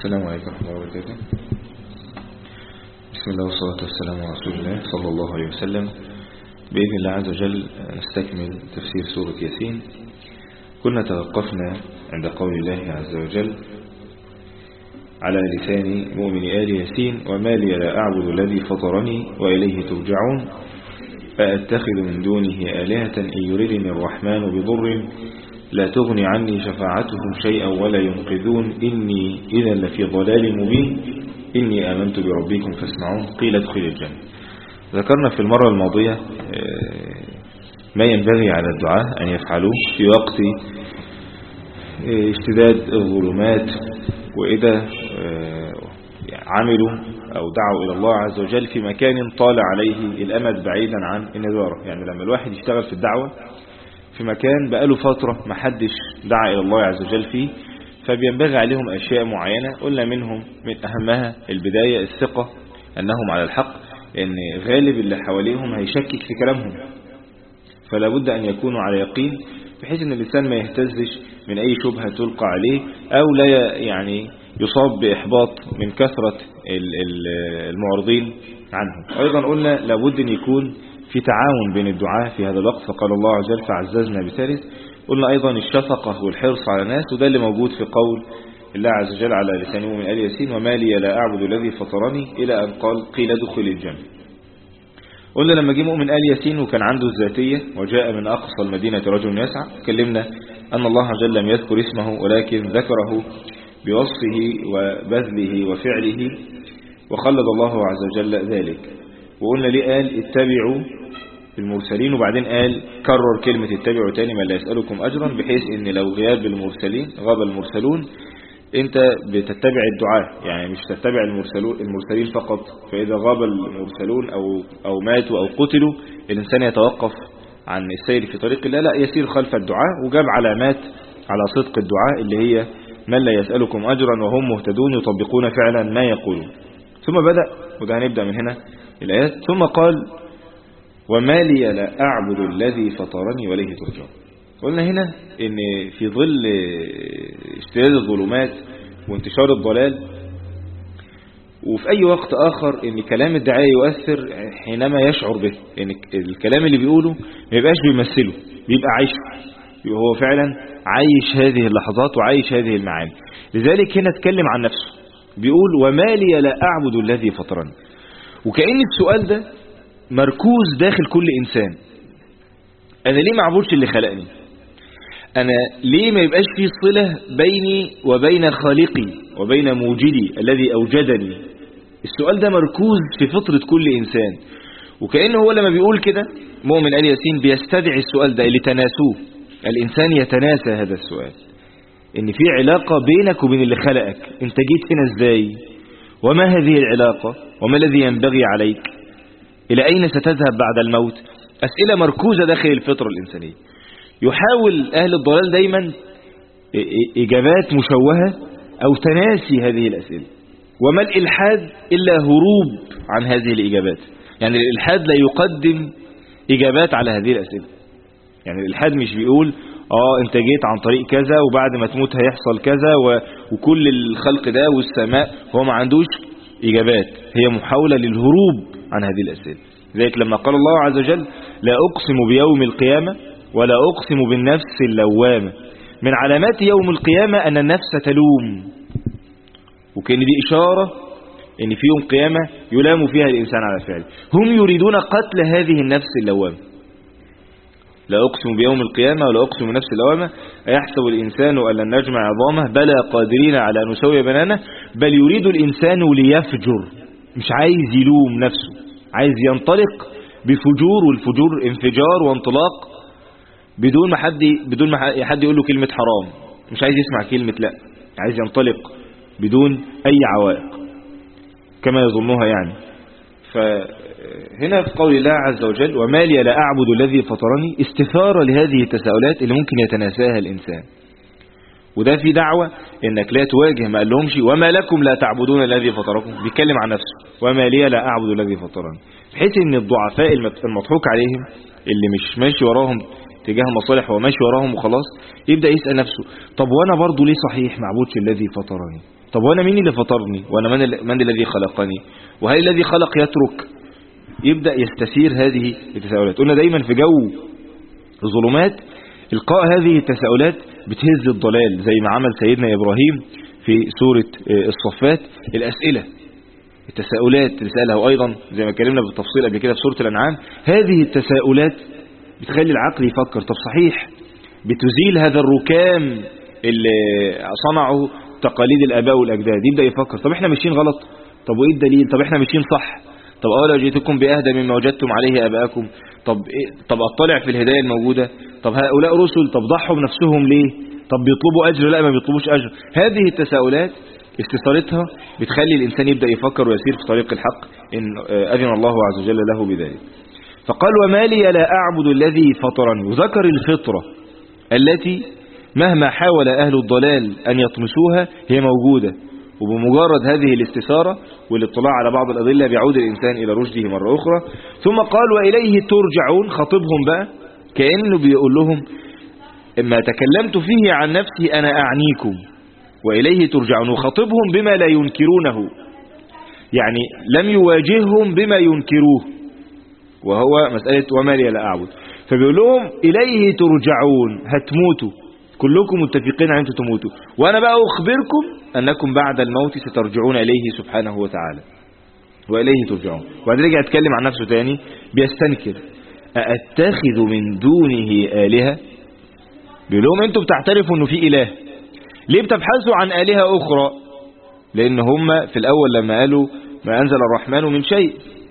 السلام عليكم ورحمة الله وبركاته. بسم الله والصلاة والسلام على رسول الله صلى الله عليه وسلم. بإذن الله عز وجل نستكمل تفسير سورة ياسين. كنا توقفنا عند قول الله عز وجل على لسان مؤمن آل ياسين: وما لي لا أعبد الذي فطرني وإليه ترجعون فأتخذ من دونه آلهة إن يردني الرحمن بضر لا تغني عني شفاعتهم شيئا ولا ينقذون إني إذا لفي ضلال مبين إني آمنت بربكم فاسمعون قيل ادخل الجنة. ذكرنا في المرة الماضية ما ينبغي على الدعاء أن يفعلوه في وقت اشتداد الظلمات، وإذا عملوا أو دعوا إلى الله عز وجل في مكان طال عليه الأمد بعيدا عن النذارة. يعني لما الواحد يشتغل في الدعوة في مكان بقاله فترة محدش دعا إلى الله عز وجل فيه، فبينبغي عليهم أشياء معينة. قلنا منهم من أهمها البداية الثقة أنهم على الحق، لأن غالب اللي حواليهم هيشكك في كلامهم، فلا بد أن يكونوا على يقين بحيث أن الإنسان ما يهتزش من أي شبهة تلقى عليه أو لا يعني يصاب بإحباط من كثرة المعرضين عنه. أيضا قلنا لابد أن يكون في تعاون بين الدعاء في هذا الوقت، فقال الله عز وجل فعززنا بثالث. قلنا أيضا الشفقة والحرص على الناس، وده اللي موجود في قول الله عز وجل على لسان مؤمن آل ياسين: وما لي لا أعبد الذي فطرني إلى أن قال قيل ادخل الجنة. قلنا لما جه مؤمن آل ياسين وكان عنده الذاتية وجاء من أقصى المدينة رجل يسعى، تكلمنا أن الله عز وجل لم يذكر اسمه ولكن ذكره بوصفه وبذله وفعله، وخلد الله عز وجل ذلك. وقلنا ليه قال اتبعوا المرسلين، وبعدين قال كرر كلمة اتبعوا تاني: من لا يسألكم أجرا، بحيث ان لو غياب المرسلين غاب المرسلون انت بتتبع الدعاء، يعني مش تتبع المرسلين فقط. فإذا غاب المرسلون أو ماتوا أو قتلوا الإنسان يتوقف عن السير في طريق الله، لا يسير خلف الدعاء. وجاب علامات على صدق الدعاء اللي هي من لا يسألكم أجرا وهم مهتدون يطبقون فعلا ما يقولون. ثم بدأ، وده هنبدأ من هنا الآيات، ثم قال: وما لي لا أعبد الذي فطرني وإليه ترجعون. قلنا هنا ان في ظل اشتداد الظلمات وانتشار الضلال، وفي أي وقت آخر ان كلام الداعية يؤثر حينما يشعر به، ان الكلام اللي بيقوله ما يبقاش بيمثله، بيبقى عايشه، هو فعلا عايش هذه اللحظات وعايش هذه المعاني. لذلك هنا اتكلم عن نفسه بيقول: وما لي لا أعبد الذي فطرني. وكأن السؤال ده مركوز داخل كل إنسان: أنا ليه ما اعبدش اللي خلقني؟ أنا ليه ما يبقاش في صلة بيني وبين خالقي وبين موجدي الذي أوجدني؟ السؤال ده مركوز في فطرة كل إنسان. وكأنه هو لما بيقول كده مؤمن آل ياسين بيستدعي السؤال ده اللي تناسوه. الإنسان يتناسى هذا السؤال، إن في علاقة بينك وبين اللي خلقك. أنت جيت هنا إزاي؟ وما هذه العلاقة؟ وما الذي ينبغي عليك؟ إلى أين ستذهب بعد الموت؟ أسئلة مركوزة داخل الفطرة الإنسانية. يحاول أهل الضلال دايما إجابات مشوهة أو تناسي هذه الأسئلة. وما الإلحاد إلا هروب عن هذه الإجابات. يعني الإلحاد لا يقدم إجابات على هذه الأسئلة. يعني الإلحاد مش بيقول أنت جيت عن طريق كذا وبعد ما تموت هيحصل كذا وكل الخلق ده والسماء. هو ما عندوش إجابات، هي محاولة للهروب عن هذه الأسئلة. لذلك لما قال الله عز وجل: لا أقسم بيوم القيامة ولا أقسم بالنفس اللوامة، من علامات يوم القيامة أن النفس تلوم، وكان دي إشارة أن في يوم قيامة يلام فيها الإنسان على فعله. هم يريدون قتل هذه النفس اللوامة. لا أقسم بيوم القيامة ولا أقسم بالنفس اللوامة أيحسب الإنسان أن لن نجمع عظامه بلى قادرين على أن نسوي بنانه بل يريد الإنسان ليفجر. مش عايز يلوم نفسه، عايز ينطلق بفجور، والفجور انفجار وانطلاق بدون ما حد يقول له كلمة حرام. مش عايز يسمع كلمة لا، عايز ينطلق بدون أي عوائق كما يظنها. يعني فهنا في قول الله عز وجل: وما لي لا أعبد الذي فطرني، استثارة لهذه التساؤلات اللي ممكن يتناساها الإنسان. وده في دعوة انك لا تواجه، ما قالهمش وما لكم لا تعبدون الذي فطركم، بيتكلم عن نفسه: وما لي لا أعبد الذي فطرني، بحيث ان الضعفاء المضحوك عليهم اللي مش ماشي وراهم تجاه مصالح وماشي وراهم وخلاص، يبدأ يسأل نفسه: طب وانا برضو ليه صحيح ما اعبدش الذي فطرني؟ طب وانا مين اللي فطرني؟ وانا من الذي خلقني؟ وهل الذي خلق يترك؟ يبدأ يستثير هذه التساؤلات. قلنا دايما في جو الظلمات القاء هذه التساؤلات بتهز الضلال، زي ما عمل سيدنا إبراهيم في سورة الصفات. الأسئلة التساؤلات اللي سألها، وأيضا زي ما اتكلمنا بالتفصيل قبل كده في سورة الأنعام، هذه التساؤلات بتخلي العقل يفكر. طب صحيح، بتزيل هذا الركام اللي صنعه تقاليد الآباء والأجداد. يبدأ يفكر، طب احنا ماشيين غلط؟ طب وإيه الدليل؟ طب احنا ماشيين صح؟ طب لو جئتكم بأهدى مما وجدتم عليه آباءكم، طب أطلع في الهداية الموجودة. طب هؤلاء رسل، طب ضحوا بنفسهم ليه؟ طب بيطلبوا أجر؟ لا، ما بيطلبوش أجر. هذه التساؤلات استثارتها بتخلي الإنسان يبدأ يفكر ويسير في طريق الحق إن أذن الله عز وجل له بذلك. فقال وما لي لا أعبد الذي فطرني. وذكر الفطرة التي مهما حاول أهل الضلال أن يطمسوها هي موجودة، وبمجرد هذه الاستثارة والاطلاع على بعض الأدلة بيعود الإنسان إلى رشده مرة أخرى. ثم قال وإليه ترجعون. خطبهم بقى كأنه بيقول لهم إما تكلمت فيه عن نفسي أنا أعنيكم وإليه ترجعون. وخطبهم بما لا ينكرونه، يعني لم يواجههم بما ينكروه، وهو مسألة وما لي لا أعبد. فبيقول لهم إليه ترجعون، هتموتوا كلكم متفقين أن أنتم تموتوا، وأنا بقى أخبركم أنكم بعد الموت سترجعون إليه سبحانه وتعالى وإليه ترجعون. وبعد رجع يتكلم عن نفسه تاني بيستنكر، أأتخذ من دونه آلهة. بيقول لهم أنتم بتعترفوا أنه في إله، ليه بتبحثوا عن آلهة أخرى؟ لأن هم في الأول لما قالوا ما أنزل الرحمن من شيء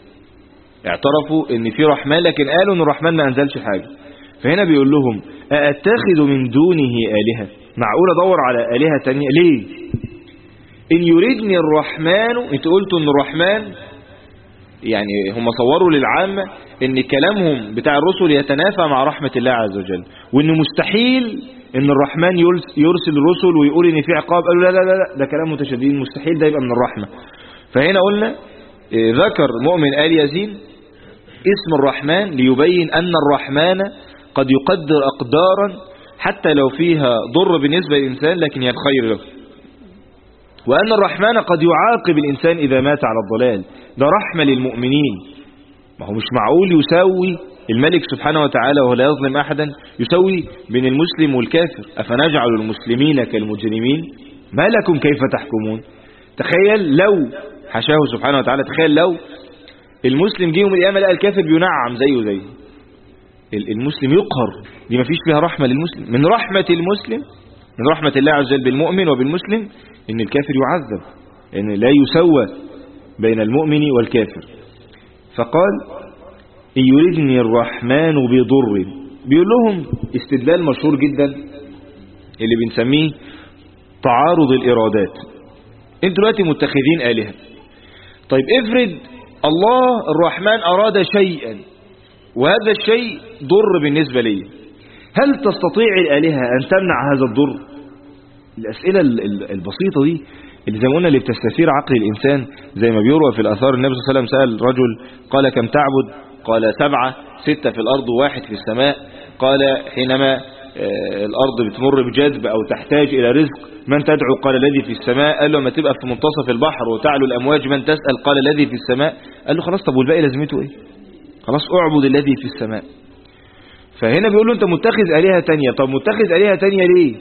اعترفوا أن في رحمن، لكن قالوا أن الرحمن ما أنزلش حاجة. فهنا بيقول لهم أأتخذ من دونه آلهة، معقول أدور على آلهة تانية؟ ليه؟ إن يريدني الرحمن. انتوا قلتوا أن الرحمن، يعني هم صوروا للعامة أن كلامهم بتاع الرسل يتنافى مع رحمة الله عز وجل، وأن مستحيل أن الرحمن يرسل الرسل ويقول أن في عقاب. قالوا لا لا لا، ده كلام متشددين، مستحيل ده يبقى من الرحمة. فهنا قلنا ذكر مؤمن آل ياسين اسم الرحمن ليبين أن الرحمن قد يقدر أقدارا حتى لو فيها ضر بالنسبة للإنسان لكن هي الخير له، وأن الرحمن قد يعاقب الإنسان إذا مات على الضلال. ده رحمة للمؤمنين. ما هو مش معقول يساوي الملك سبحانه وتعالى وهو لا يظلم أحدا، يسوي بين المسلم والكافر. أفنجعل المسلمين كالمجرمين ما لكم كيف تحكمون. تخيل لو حشاه سبحانه وتعالى، تخيل لو المسلم جه يوم القيامة لقى الكافر بينعم زيه. المسلم يقهر. دي ما فيش فيها رحمة للمسلم. من رحمة المسلم، من رحمة الله عز وجل بالمؤمن وبالمسلم، ان الكافر يعذب، ان لا يسوى بين المؤمن والكافر. فقال إن يريدني الرحمن بضر. بيقول لهم استدلال مشهور جدا اللي بنسميه تعارض الإرادات. انتوا دلوقتي متخذين آلهة. طيب افرض الله الرحمن أراد شيئا وهذا الشيء ضر بالنسبة لي، هل تستطيع الآلهة أن تمنع هذا الضر؟ الأسئلة البسيطة دي اللي زي ما قلنا اللي بتستثير عقل الإنسان، زي ما بيروى في الآثار النبي صلى الله عليه وسلم سأل رجل قال كم تعبد؟ قال 7، 6 في الأرض و1 في السماء. قال حينما الأرض بتمر بجذب أو تحتاج إلى رزق من تدعو؟ قال الذي في السماء. قال له ما تبقى في منتصف البحر وتعلو الأمواج من تسأل؟ قال الذي في السماء. قال له خلاص، طب والباقي لازمته إيه؟ خلاص اعبد الذي في السماء. فهنا بيقول له أنت متخذ آلهة تانية. طب متخذ آلهة تانية ليه؟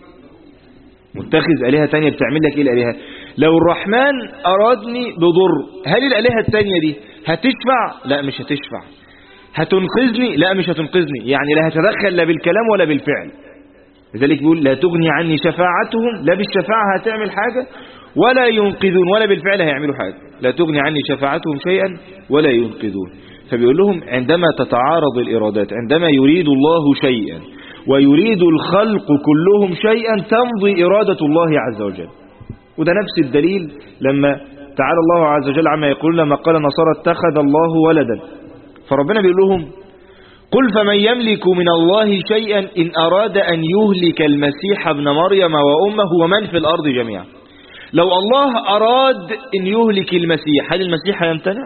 متخذ آلهة تانية بتعمل لك إيه الآلهة؟ لو الرحمن أرادني بضر، هل الآلهة التانية دي هتشفع؟ لا مش هتشفع. هتنقذني؟ لا مش هتنقذني. يعني لا هتدخل لا بالكلام ولا بالفعل. لذلك بيقول لا تغني عني شفاعتهم، لا بالشفاعة هتعمل حاجة ولا ينقذون، ولا بالفعل هيعملوا حاجة. لا تغني عني شفاعتهم شيئا ولا ينقذون. فبيقول لهم عندما تتعارض الإرادات، عندما يريد الله شيئا ويريد الخلق كلهم شيئا، تمضي إرادة الله عز وجل. وده نفس الدليل لما تعالى الله عز وجل عما يقول لما قال النصارى اتخذ الله ولدا. فربنا بيقول لهم قل فمن يملك من الله شيئا إن أراد أن يهلك المسيح ابن مريم وأمه ومن في الأرض جميعا. لو الله أراد أن يهلك المسيح، هل المسيح يمتنع؟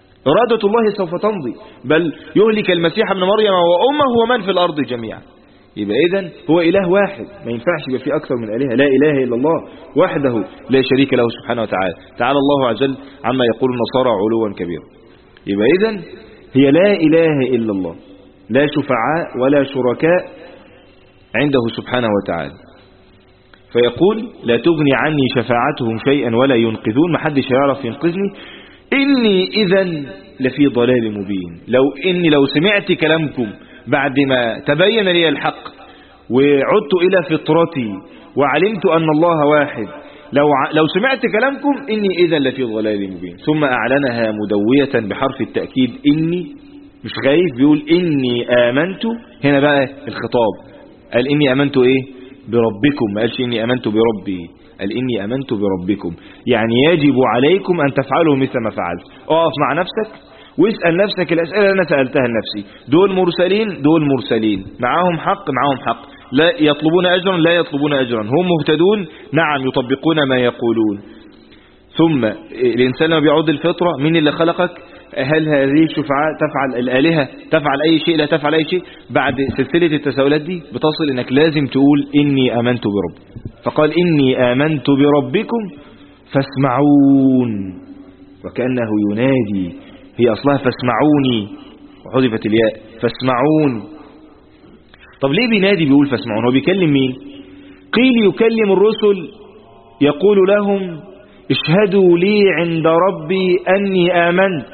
إرادة الله سوف تمضي، بل يهلك المسيح ابن مريم وأمه ومن في الأرض جميعا. يبقى إذن هو إله واحد، ما ينفعش يبقى فيه أكثر من آلهة. لا إله إلا الله وحده لا شريك له سبحانه وتعالى. تعالى الله عز وجل عما يقول النصارى علوا كبيرا. يبقى إذن هي لا إله إلا الله، لا شفعاء ولا شركاء عنده سبحانه وتعالى. فيقول لا تغني عني شفاعتهم شيئا ولا ينقذون، ما حدش يعرف ينقذني، إني إذن لفي ضلال مبين. لو سمعت كلامكم بعد ما تبين لي الحق وعدت إلى فطرتي وعلمت أن الله واحد، لو سمعت كلامكم إني إذن لفي ضلال مبين. ثم أعلنها مدوية بحرف التأكيد، إني مش خايف، بيقول إني آمنت. هنا بقى الخطاب، قال إني آمنت إيه؟ بربكم، ما قالش إني آمنت بربي، قال إني آمنت بربكم. يعني يجب عليكم أن تفعلوا مثل ما فعلت. اقف مع نفسك واسأل نفسك الأسئلة اللي أنا سألتها لنفسي. دول مرسلين، دول مرسلين، معاهم حق، معاهم حق، لا يطلبون أجرا، لا يطلبون أجرا، هم مهتدون، نعم، يطبقون ما يقولون. ثم الإنسان لما بيعود الفطرة، مين اللي خلقك؟ هل هذه الشفعاء تفعل الآلهة تفعل أي شيء؟ لا تفعل أي شيء. بعد سلسلة التساؤلات دي بتصل إنك لازم تقول إني آمنت برب. فقال إني آمنت بربكم فاسمعون، وكأنه ينادي، هي أصلها فاسمعوني وحذفت الياء، فاسمعون. طب ليه بينادي بيقول فاسمعون؟ هو بيكلم مين؟ قيل يكلم الرسل، يقول لهم اشهدوا لي عند ربي أني آمنت،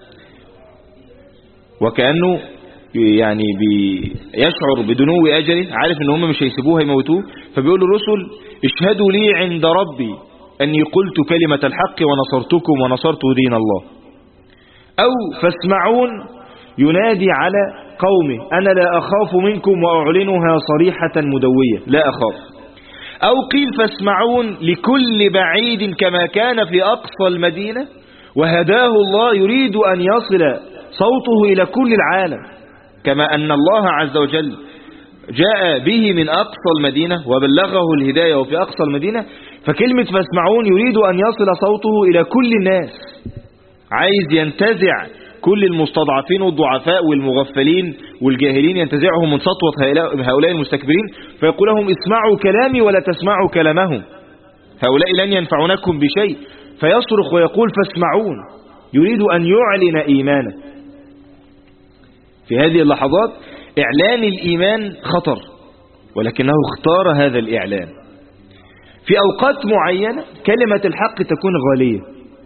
وكأنه يعني يشعر بدنو أجله، عارف ان هم مش هيسيبوه هيموتوه، فبيقول الرسل اشهدوا لي عند ربي أني قلت كلمة الحق ونصرتكم ونصرت دين الله. أو فاسمعون ينادي على قومه، أنا لا أخاف منكم وأعلنها صريحة مدوية، لا أخاف. أو قيل فاسمعون لكل بعيد كما كان في أقصى المدينة وهداه الله، يريد أن يصل صوته إلى كل العالم، كما أن الله عز وجل جاء به من أقصى المدينة وبلغه الهداية وفي أقصى المدينة. فكلمة فاسمعون يريد أن يصل صوته إلى كل الناس، عايز ينتزع كل المستضعفين والضعفاء والمغفلين والجاهلين، ينتزعهم من سطوة هؤلاء المستكبرين، فيقول لهم اسمعوا كلامي ولا تسمعوا كلامهم، هؤلاء لن ينفعونكم بشيء. فيصرخ ويقول فاسمعون، يريد أن يعلن إيمانه. في هذه اللحظات إعلان الإيمان خطر، ولكنه اختار هذا الإعلان. في أوقات معينة كلمة الحق تكون غالية،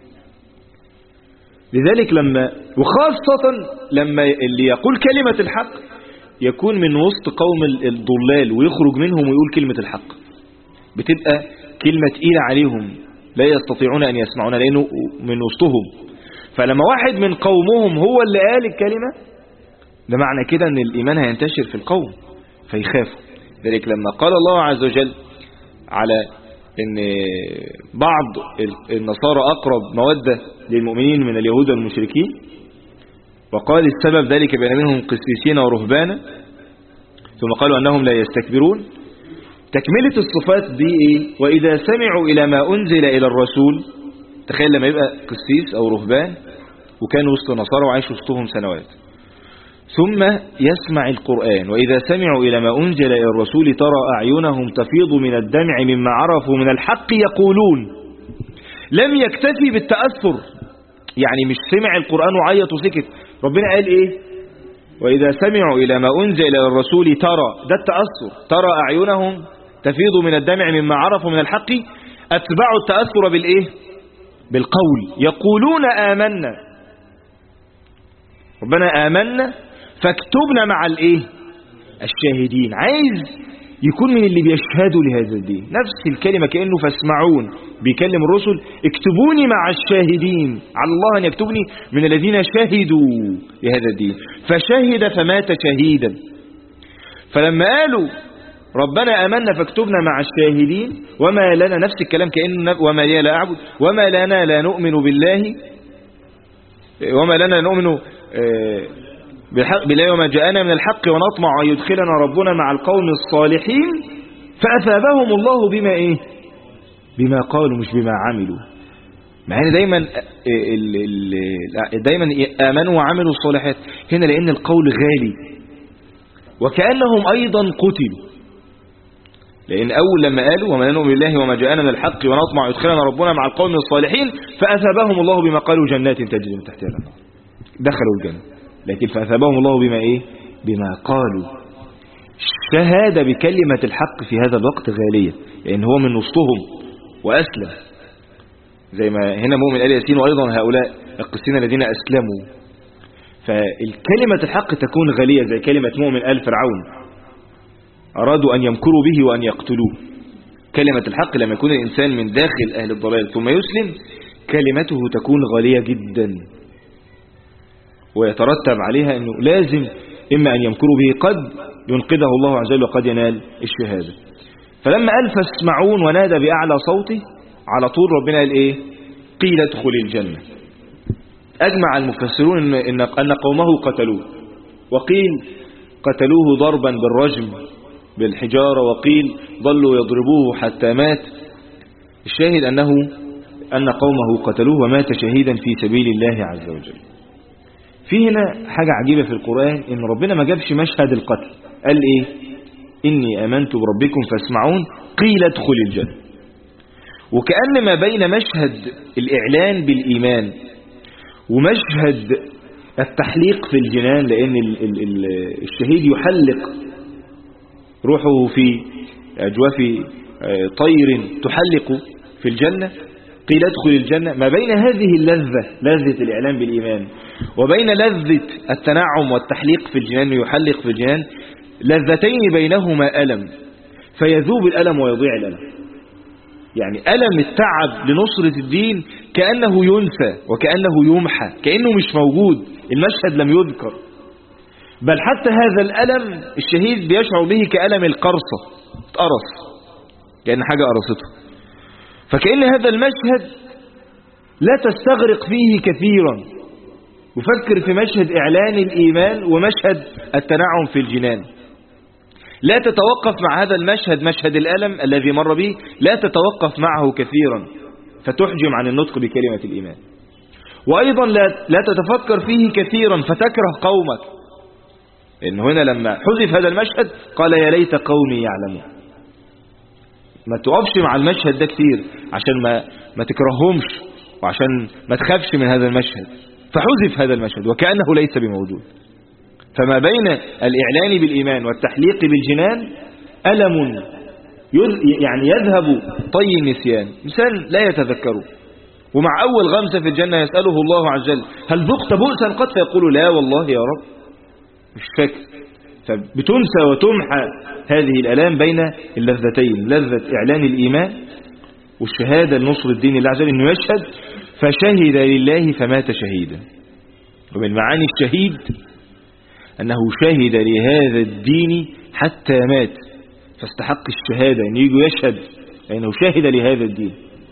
لذلك وخاصة لما اللي يقول كلمة الحق يكون من وسط قوم الضلال ويخرج منهم ويقول كلمة الحق، بتبقى كلمة تقيلة عليهم، لا يستطيعون أن يسمعون لأنه من وسطهم. فلما واحد من قومهم هو اللي قال الكلمة، ده معنى كده أن الإيمان هينتشر في القوم فيخافوا. ذلك لما قال الله عز وجل على أن بعض النصارى أقرب مودة للمؤمنين من اليهود والمشركين، وقال السبب ذلك بأن منهم قسيسين ورهبانا، ثم قالوا أنهم لا يستكبرون. تكملة الصفات دي إيه؟ وإذا سمعوا إلى ما أنزل إلى الرسول. تخيل لما يبقى قسيس أو رهبان وكان وسط نصارى وعايش وسطهم سنوات، ثم يسمع القرآن، وإذا سمعوا إلى ما أنزل إلى الرسول ترى أعينهم تفيض من الدمع مما عرفوا من الحق يقولون. لم يكتفي بالتأثر، يعني مش سمع القرآن وعيط وسكت، ربنا قال إيه؟ وإذا سمعوا إلى ما أنزل إلى الرسول ترى، ده التأثر، ترى أعينهم تفيض من الدمع مما عرفوا من الحق، أتبعوا التأثر بالإيه؟ بالقول، يقولون آمنا، ربنا آمنا فاكتبنا مع الإيه؟ الشاهدين. عايز يكون من اللي بيشهدوا لهذا الدين. نفس الكلمة كأنه فاسمعون بيكلم الرسل، اكتبوني مع الشاهدين، على الله أن يكتبني من الذين شهدوا لهذا الدين. فشهد فمات شهيدا. فلما قالوا ربنا آمنا فاكتبنا مع الشاهدين، وما لنا، نفس الكلام كأنه وما لي لا أعبد، وما لنا لا نؤمن بالله، وما لنا نؤمن بالله وما جاءنا من الحق ونطمع أن يدخلنا ربنا مع القوم الصالحين، فأثابهم الله بما إيه؟ بما قالوا مش بما عملوا. مع ان دايما آمنوا وعملوا الصالحات، هنا لأن القول غالي، وكأنهم أيضا قتلوا، لأن أول لما قالوا وما نؤمن بالله وما جاءنا من الحق ونطمع يدخلنا ربنا مع القوم الصالحين فأثابهم الله بما قالوا جنات تجري من تحتها الأنهار، دخلوا الجنة. لكن فأثابهم الله بما إيه؟ بما قالوا. الشهادة بكلمة الحق في هذا الوقت غالية، لأن هو من وسطهم وأسلم، زي ما هنا مؤمن آل ياسين وأيضا هؤلاء القسين الذين أسلموا. فالكلمة الحق تكون غالية، زي كلمة مؤمن آل فرعون أرادوا أن يمكروا به وأن يقتلوه. كلمة الحق لما يكون الإنسان من داخل أهل الضلال ثم يسلم كلمته تكون غالية جدا، ويترتب عليها أنه لازم إما أن يمكروا به قد ينقذه الله عز وجل وقد ينال الشهادة. فلما قال فاسمعون ونادى بأعلى صوته على طول ربنا قال إيه؟ قيل ادخل الجنة. أجمع المفسرون أن قومه قتلوه، وقيل قتلوه ضربا بالرجم بالحجارة، وقيل ظلوا يضربوه حتى مات. الشاهد أن قومه قتلوه ومات شهيدا في سبيل الله عز وجل. في هنا حاجة عجيبة في القرآن، إن ربنا ما جابش مشهد القتل، قال إيه؟ إني آمنت بربكم فاسمعون قيل ادخل الجنة. وكأن ما بين مشهد الإعلان بالإيمان ومشهد التحليق في الجنان، لأن الشهيد يحلق روحه في أجواف طير تحلق في الجنة، قيل ادخل الجنة. ما بين هذه اللذة، لذة الإعلان بالإيمان، وبين لذة التنعم والتحليق في الجنان يحلق في الجنان، لذتين بينهما ألم، فيذوب الألم ويضيع الألم. يعني ألم التعب لنصرة الدين كأنه ينسى وكأنه يمحى، كأنه مش موجود، المشهد لم يذكر. بل حتى هذا الألم الشهيد بيشعر به كألم القرصة، اتقرص كأن حاجة قرصته. فكأن هذا المشهد لا تستغرق فيه كثيرا، وفكر في مشهد إعلان الإيمان ومشهد التنعم في الجنان. لا تتوقف مع هذا المشهد، مشهد الألم الذي مر به، لا تتوقف معه كثيرا فتحجم عن النطق بكلمة الإيمان. وأيضا لا تتفكر فيه كثيرا فتكره قومك، إن هنا لما حذف هذا المشهد قال يا ليت قومي يعلمون. ما تقفش مع المشهد ده كتير عشان ما تكرههمش، وعشان ما تخافش من هذا المشهد، فحذف هذا المشهد وكأنه ليس بموجود. فما بين الإعلان بالإيمان والتحليق بالجنان ألم يعني يذهب طي النسيان، إنسان لا يتذكره. ومع أول غمسة في الجنة يسأله الله عز وجل هل ذقت بؤسا قد؟ فيقول لا والله يا رب مش فاكر. فبتنسى وتمحى هذه الألام بين اللذتين، لذة إعلان الإيمان والشهادة لنصر الدين الله عز وجل، إنه يشهد فشهد لله فمات شهيدا. ومن معاني الشهيد أنه شهد لهذا الدين حتى مات، فاستحق الشهادة أن يجي يشهد أنه شهد لهذا الدين.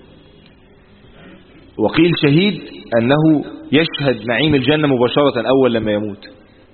وقيل شهيد أنه يشهد نعيم الجنة مباشرة أول لما يموت.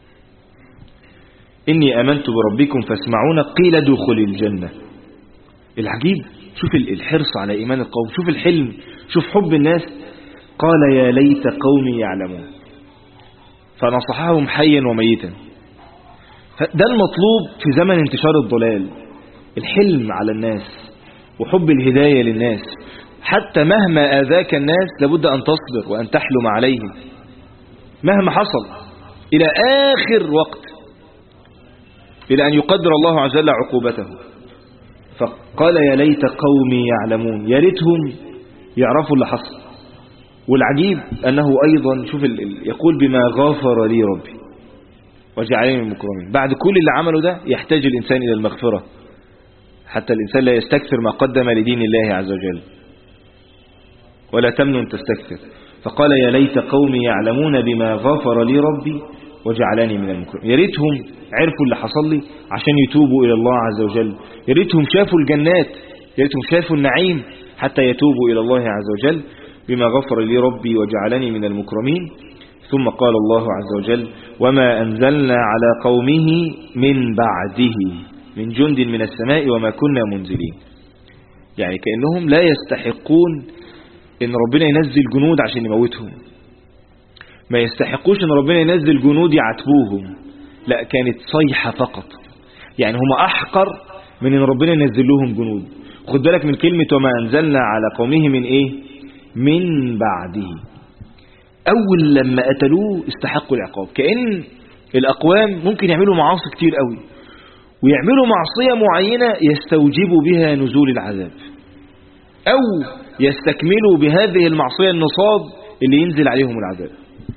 إني آمنت بربكم فاسمعون قيل ادخل الجنة. العجيب، شوف الحرص على إيمان القوم، شوف الحلم، شوف حب الناس. قال يا ليت قومي يعلمون، فنصحهم حيا وميتا. ده المطلوب في زمن انتشار الضلال، الحلم على الناس وحب الهداية للناس. حتى مهما آذاك الناس لابد أن تصبر وأن تحلم عليهم مهما حصل إلى آخر وقت، إلى أن يقدر الله عز وجل عقوبته. فقال يا ليت قومي يعلمون، يا ريتهم يعرفوا اللي حصل. والعجيب أنه أيضا شوف يقول بما غفر لي ربي وجعلني من المكرمين. بعد كل اللي عمله ده يحتاج الإنسان إلى المغفرة، حتى الإنسان لا يستكثر ما قدم لدين الله عز وجل، ولا تمنن تستكثر. فقال يا ليت قومي يعلمون بما غفر لي ربي وجعلني من المكرمين. يا ريتهم عرفوا اللي حصل لي عشان يتوبوا إلى الله عز وجل، يا ريتهم شافوا الجنات، يا ريتهم شافوا النعيم حتى يتوبوا إلى الله عز وجل. بما غفر لي ربي وجعلني من المكرمين. ثم قال الله عز وجل وما أنزلنا على قومه من بعده من جند من السماء وما كنا منزلين. يعني كأنهم لا يستحقون إن ربنا ينزل جنود عشان يموتهم، ما يستحقوش إن ربنا ينزل جنود يعتبوهم، لا، كانت صيحة فقط. يعني هم أحقر من إن ربنا ينزل لهم جنود. خد بالك من كلمة وما أنزلنا على قومه من إيه؟ من بعده. أول لما قتلوه استحقوا العقاب. كأن الأقوام ممكن يعملوا معاصي كتير قوي ويعملوا معصية معينة يستوجبوا بها نزول العذاب، أو يستكملوا بهذه المعصية النصاب اللي ينزل عليهم العذاب.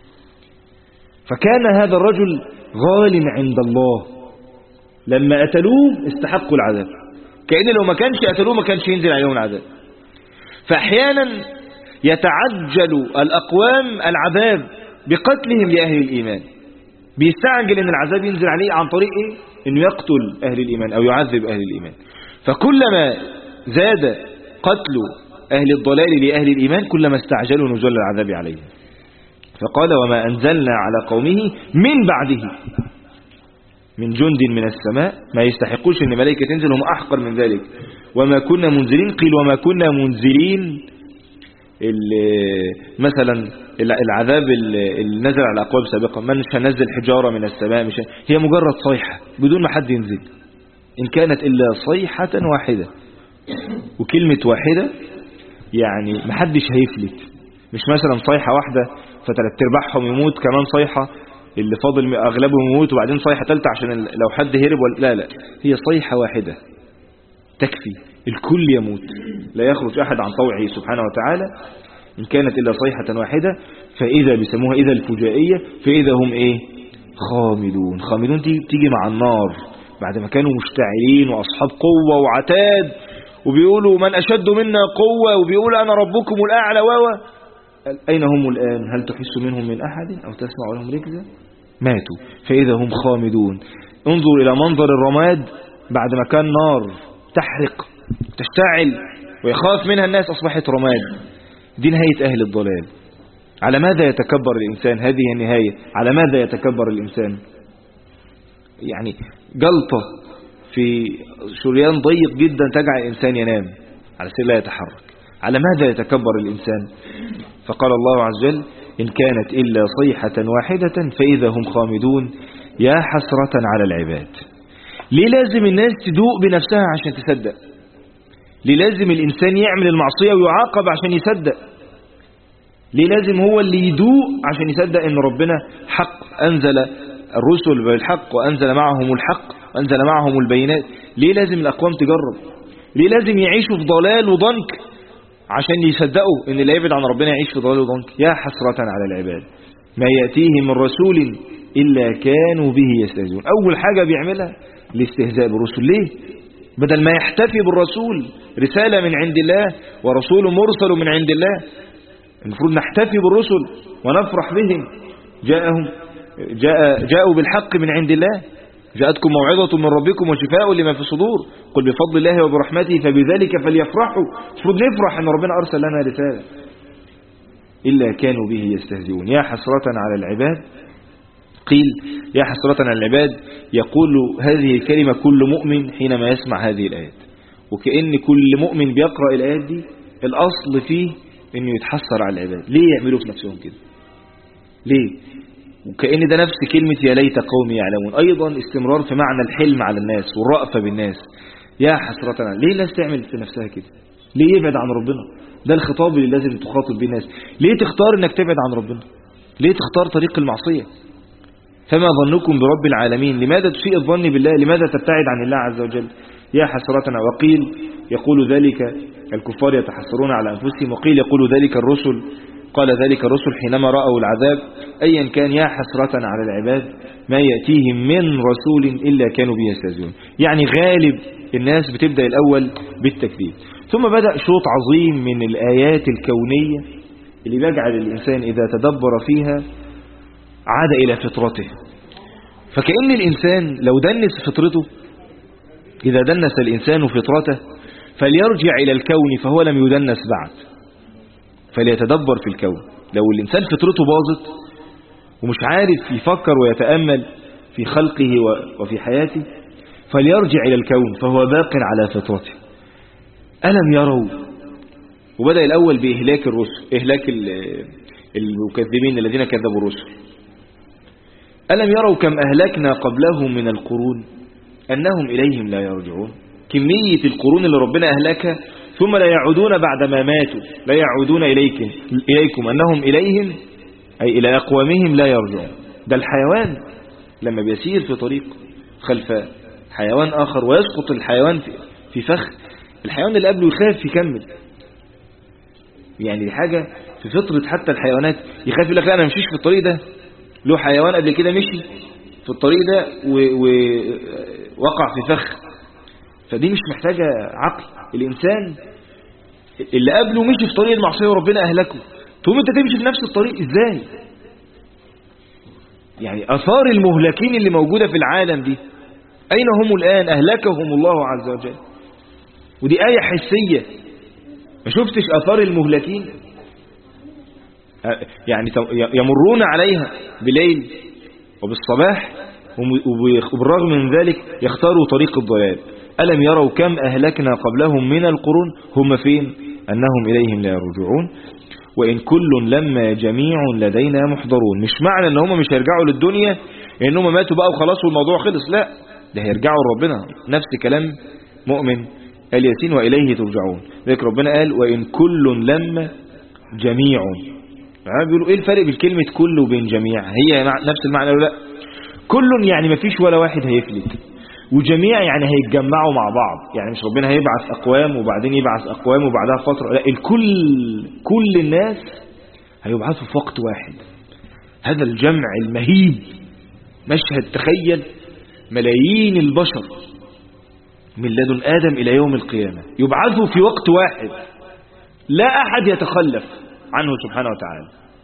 فكان هذا الرجل غال عند الله، لما قتلوه استحقوا العذاب، كأن لو ما كانش قتلوه ما كانش ينزل عليهم العذاب. فأحيانا يتعجل الأقوام العذاب بقتلهم لأهل الإيمان، بيستعجل أن العذاب ينزل عليه عن طريق إيه؟ أنه يقتل أهل الإيمان أو يعذب أهل الإيمان. فكلما زاد قتل أهل الضلال لأهل الإيمان كلما استعجلوا نزول العذاب عليهم. فقال وما أنزلنا على قومه من بعده من جند من السماء، ما يستحقوش أن ملائكة تنزل، هم أحقر من ذلك. وما كنا منزلين، قيل وما كنا منزلين مثلا العذاب اللي نزل على أقوام سابقة، مش هنزل حجارة من السماء، مش هي مجرد صيحة بدون ما حد ينزل، إن كانت إلا صيحة واحدة. وكلمة واحدة يعني محدش هيفلت، مش مثلا صيحة واحدة فتلات ارباعهم يموت، كمان صيحة اللي فاضل أغلبهم يموت، وبعدين صيحة ثالثة عشان لو حد هرب لا، هي صيحة واحدة تكفي، الكل يموت، لا يخرج أحد عن طوعه سبحانه وتعالى. إن كانت إلا صيحة واحدة فإذا بيسموها إذا الفجائية، فإذا هم إيه؟ خامدون تيجي مع النار بعد ما كانوا مشتعلين وأصحاب قوة وعتاد، وبيقولوا من أشد منا قوة، وبيقول أنا ربكم الأعلى أين هم الآن؟ هل تحس منهم من أحد أو تسمع لهم ركزة؟ ماتوا فإذا هم خامدون. انظر إلى منظر الرماد بعد ما كان نار تحرق تشتعل ويخاف منها الناس، أصبحت رماد. دي نهاية أهل الضلال. على ماذا يتكبر الإنسان؟ هذه النهاية. على ماذا يتكبر الإنسان؟ يعني جلطة في شريان ضيق جدا تجعل الإنسان ينام على سبيل لا يتحرك. على ماذا يتكبر الإنسان؟ فقال الله عز وجل إن كانت إلا صيحة واحدة فإذا هم خامدون يا حسرة على العباد. ليه لازم الناس تدوق بنفسها عشان تصدق؟ ليه لازم الإنسان يعمل المعصية ويعاقب عشان يصدق؟ ليه لازم هو اللي يدوق عشان يصدق إن ربنا حق، أنزل الرسل بالحق وأنزل معهم الحق وأنزل معهم البينات؟ ليه لازم الأقوام تجرب؟ ليه لازم يعيشوا في ضلال وضنك عشان يصدقوا إن اللي يبعد عن ربنا يعيش في ضلال وضنك؟ يا حسرة على العباد ما يأتيهم من رسول إلا كانوا به يستهزئون. أول حاجة بيعملها الاستهزاء بالرسل. ليه؟ بدل ما يحتفي بالرسول، رسالة من عند الله ورسول مرسل من عند الله، المفروض نحتفي بالرسل ونفرح بهم. جاءوا بالحق من عند الله، جاءتكم موعظة من ربكم وشفاء لما في الصدور، قل بفضل الله وبرحمته فبذلك فليفرحوا. المفروض نفرح ان ربنا ارسل لنا رسالة. إلا كانوا به يستهزئون يا حسرة على العباد. قيل يا حسرة على العباد يقول هذه الكلمة كل مؤمن حينما يسمع هذه الآيات، وكأن كل مؤمن بيقرأ الآيات دي الأصل فيه انه يتحسر على العباد. ليه يعملوا في نفسهم كده؟ ليه؟ وكأن ده نفس كلمة يا ليت قومي يعلمون، أيضا استمرار في معنى الحلم على الناس والرأفة بالناس. يا حسرة على ليه الناس تعمل في نفسها كده؟ ليه يبعد عن ربنا؟ ده الخطاب اللي لازم تخاطب بيه الناس. ليه تختار انك تبعد عن ربنا؟ ليه تختار طريق المعصية؟ فما ظنكم برب العالمين؟ لماذا تسيء الظن بالله؟ لماذا تبتعد عن الله عز وجل؟ يا حسرة. وقيل يقول ذلك الكفار يتحسرون على أنفسهم، وقيل يقول ذلك الرسل، قال ذلك الرسل حينما رأوا العذاب. أيا كان يا حسرة على العباد ما يأتيهم من رسول إلا كانوا به يستهزئون. يعني غالب الناس بتبدأ الأول بالتكذيب، ثم بدأ شوط عظيم من الآيات الكونية اللي بيجعل الإنسان إذا تدبر فيها عاد إلى فطرته. فكأن الإنسان لو دنس فطرته، إذا دنس الإنسان فطرته فليرجع إلى الكون فهو لم يدنس بعد، فليتدبر في الكون. لو الإنسان فطرته باظت ومش عارف يفكر ويتأمل في خلقه وفي حياته فليرجع إلى الكون فهو باق على فطرته. ألم يروا؟ وبدأ الأول بإهلاك الرسل، إهلاك المكذبين الذين كذبوا الرسل. ألم يروا كم أهلكنا قبلهم من القرون؟ أنهم إليهم لا يرجعون. كمية القرون اللي ربنا أهلكها ثم لا يعودون بعد ما ماتوا، لا يعودون إليكم أنهم إليهم أي إلى أقوامهم لا يرجعون. ده الحيوان لما بيسير في طريق خلف حيوان آخر ويسقط الحيوان في فخ، الحيوان اللي قبله يخاف يكمل. يعني دي حاجة في فطرة حتى الحيوانات، يخاف يقول لك لا أنا مشيش في الطريق ده. له حيوان قبل كده مشي في الطريق ده ووقع في فخ، فدي مش محتاجة عقل. الإنسان اللي قبله مشي في طريق المعصية وربنا أهلكه، تقوم أنت تمشي في نفس الطريق إزاي؟ يعني أثار المهلكين اللي موجودة في العالم دي أين هم الآن؟ أهلكهم الله عز وجل. ودي آية حسية. ما شفتش أثار المهلكين؟ يعني يمرون عليها بليل وبالصباح وبالرغم من ذلك يختاروا طريق الضلال. ألم يروا كم أهلكنا قبلهم من القرون هم فين؟ أنهم إليهم لا يرجعون. وإن كل لما جميع لدينا محضرون. مش معنى أن هم مش هيرجعوا للدنيا إنهم ماتوا بقى وخلاص والموضوع خلص، لا، ده هيرجعوا لربنا. نفس كلام مؤمن قال ياسين وإليه ترجعون. ذلك ربنا قال وإن كل لما جميع. بيقولوا إيه الفرق بين كلمة كل وبين جميع؟ هي نفس المعنى ولا لا؟ كل يعني ما فيش ولا واحد هيفلت، وجميع يعني هيتجمعوا مع بعض. يعني مش ربنا هيبعث أقوام وبعدين يبعث أقوام وبعدها فترة، لا، كل الناس هيبعثوا في وقت واحد. هذا الجمع المهيب مشهد، تخيل ملايين البشر من لدن آدم إلى يوم القيامة يبعثوا في وقت واحد، لا أحد يتخلف عنه سبحانه وتعالى.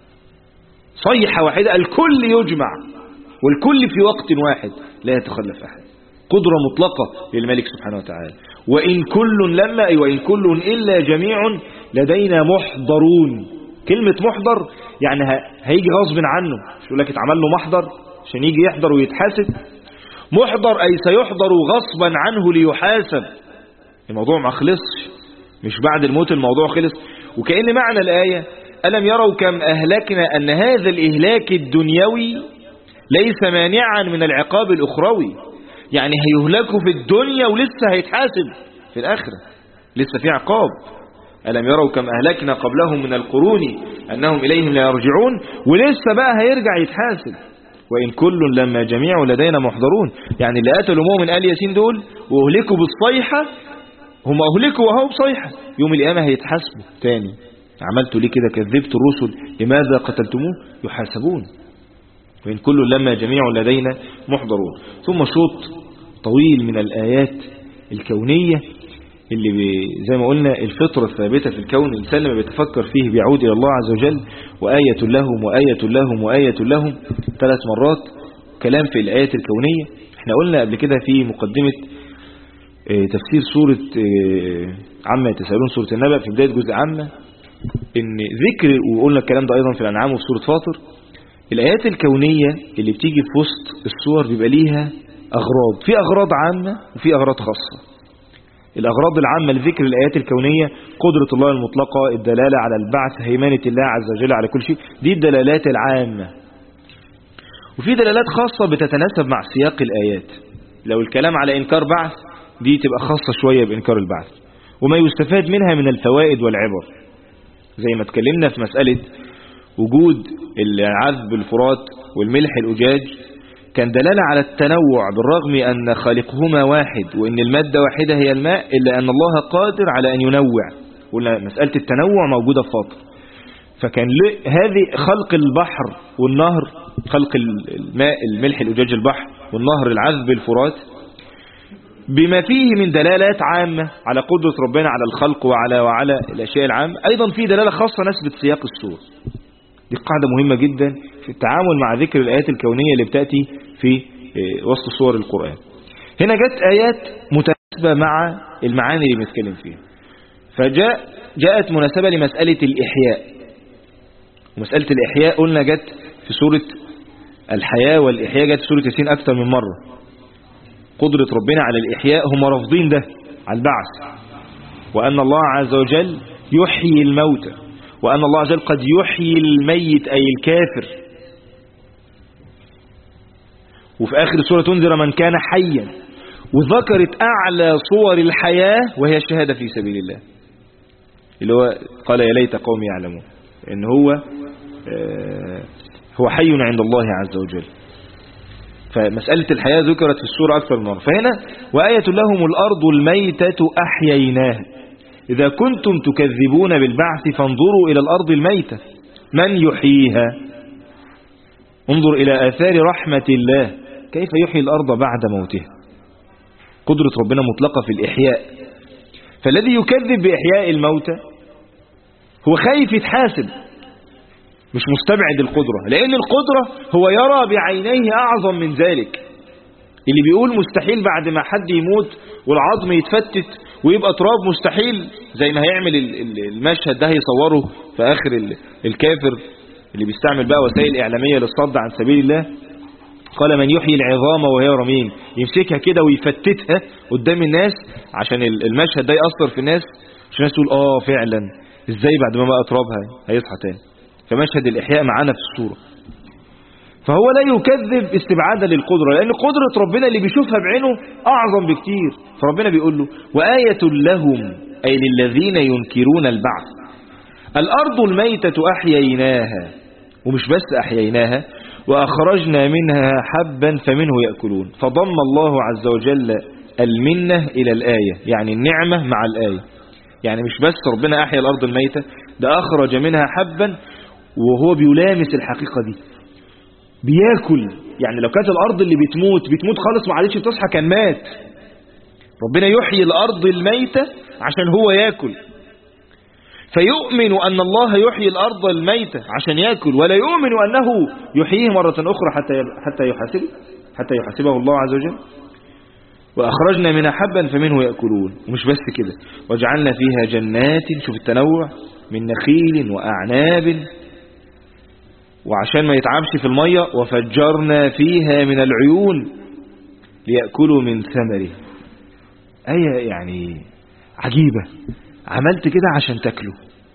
صيحة واحدة الكل يجمع والكل في وقت واحد لا يتخلف أحد. قدرة مطلقة للملك سبحانه وتعالى. وإن كل لما أي وإن كل إلا جميع لدينا محضرون. كلمة محضر يعني هيجي غصب عنه، مش يقول لك اتعمل له محضر عشان يجي يحضر ويتحاسب. محضر أي سيحضر غصبا عنه ليحاسب. الموضوع ما خلصش، مش بعد الموت الموضوع خلص. وكأن معنى الآية ألم يروا كم أهلكنا أن هذا الإهلاك الدنيوي ليس مانعا من العقاب الأخروي. يعني هيهلكوا في الدنيا ولسه هيتحاسب في الآخرة، لسه في عقاب. ألم يروا كم أهلكنا قبلهم من القرون أنهم إليهم لا يرجعون، ولسه بقى هيرجع يتحاسب. وإن كل لما جميع لدينا محضرون. يعني اللي قتلوا مؤمن آل ياسين دول وأهلكوا بالصيحة، هم أهلكوا وهو بصيحة، يوم القيامة هيتحاسبوا تاني. عملتوا ليه كده؟ كذبت الرسل، لماذا قتلتموه؟ يحاسبون. وإن كل لما جميع لدينا محضرون. ثم شوط طويل من الآيات الكونية اللي زي ما قلنا الفطرة الثابتة في الكون، الإنسان لما بيتفكر فيه بيعود إلى الله عز وجل. وآية لهم وآية لهم وآية لهم 3 مرات كلام في الآيات الكونية. احنا قلنا قبل كده في مقدمة تفسير سورة عما يتساءلون، سورة النبأ، في بداية جزء عامة، ان ذكر، وقلنا الكلام ده ايضا في الأنعام وفي سورة فاطر، الآيات الكونية اللي بتيجي في وسط السور بيبقى ليها أغراض. في أغراض عامة وفي أغراض خاصة. الأغراض العامة لذكر الآيات الكونية قدرة الله المطلقة، الدلالة على البعث، هيمنة الله عز وجل على كل شيء، دي الدلالات العامة. وفي دلالات خاصة بتتناسب مع سياق الآيات. لو الكلام على إنكار بعث، دي تبقى خاصة شوية بإنكار البعث وما يستفاد منها من الفوائد والعبر، زي ما اتكلمنا في مسألة وجود العذب الفرات والملح الأجاج، كان دلالة على التنوع بالرغم أن خالقهما واحد وأن المادة واحدة هي الماء، إلا أن الله قادر على أن ينوع. قلنا مسألة التنوع موجودة في فاطر. فكان هذه خلق البحر والنهر، خلق الماء الملح الأجاج البحر والنهر العذب الفرات، بما فيه من دلالات عامة على قدرة ربنا على الخلق وعلى الأشياء العامة. أيضا في دلالة خاصة نسبة سياق السور. دي قاعدة مهمة جدا في التعامل مع ذكر الآيات الكونية اللي بتأتي في وسط سور القرآن. هنا جت آيات متناسبة مع المعاني اللي بنتكلم فيها، فجاءت مناسبة لمسألة الإحياء. ومسألة الإحياء قلنا جت في سورة الحياة والإحياء، جت في سورة ياسين أكثر من مرة. قدرة ربنا على الإحياء، هم رافضين ده على البعث، وأن الله عز وجل يحيي الموتى، وأن الله عز وجل قد يحيي الميت أي الكافر. وفي آخر السورة تنذر من كان حيا. وذكرت أعلى صور الحياة وهي الشهادة في سبيل الله، اللي هو قال يا ليت قومي يعلمون إن هو حي عند الله عز وجل. فمسألة الحياة ذكرت في السورة أكثر من مرة. فهنا وآية لهم الأرض الميتة أحييناها إذا كنتم تكذبون بالبعث فانظروا إلى الأرض الميتة من يحييها. انظر إلى آثار رحمة الله كيف يحيي الأرض بعد موتها. قدرة ربنا مطلقة في الإحياء. فالذي يكذب بإحياء الموتى هو خايف يتحاسب، مش مستبعد القدرة، لأن القدرة هو يرى بعينيه أعظم من ذلك. اللي بيقول مستحيل بعد ما حد يموت والعظم يتفتت ويبقى تراب، مستحيل، زي ما هيعمل المشهد ده هيصوره في آخر الكافر اللي بيستعمل بقى وسائل إعلامية للصد عن سبيل الله. قال من يحيي العظام وهي رميم، يمسكها كده ويفتتها قدام الناس عشان المشهد ده يأثر في الناس، عشان الناس تقول فعلا ازاي بعد ما بقى ترابها هيصحى تاني. فمشهد الإحياء معانا في الصورة. فهو لا يكذب استبعادا للقدرة، لأن قدرة ربنا اللي بيشوفها بعينه أعظم بكتير. فربنا بيقول له وآية لهم أي للذين ينكرون البعث الأرض الميتة أحييناها، ومش بس أحييناها وأخرجنا منها حبا فمنه يأكلون. فضم الله عز وجل المنة إلى الآية، يعني النعمة مع الآية. يعني مش بس ربنا أحيا الأرض الميتة، ده أخرج منها حبا، وهو بيلامس الحقيقة دي بياكل. يعني لو كانت الأرض اللي بتموت خالص ما عادتش تصحى كان مات. ربنا يحيي الأرض الميتة عشان هو ياكل. فيؤمن أن الله يحيي الأرض الميتة عشان ياكل، ولا يؤمن أنه يحييه مرة أخرى حتى يحاسبه الله عز وجل. وأخرجنا منها حبا فمنه يأكلون. ومش بس كده، وجعلنا فيها جنات، شوف التنوع، من نخيل وأعناب، وعشان ما يتعبش في المية وفجرنا فيها من العيون ليأكلوا من ثمره. آية يعني عجيبة، عملت كده عشان تاكله.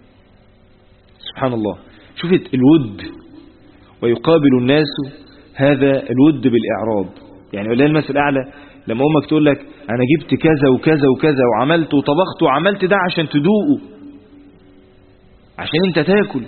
سبحان الله. شوفت الود، ويقابل الناس هذا الود بالإعراض. يعني ولله المثل الأعلى لما أمك تقول لك أنا جبت كذا وكذا وكذا وعملت وطبخت وعملت ده عشان تدوقه، عشان انت تاكل.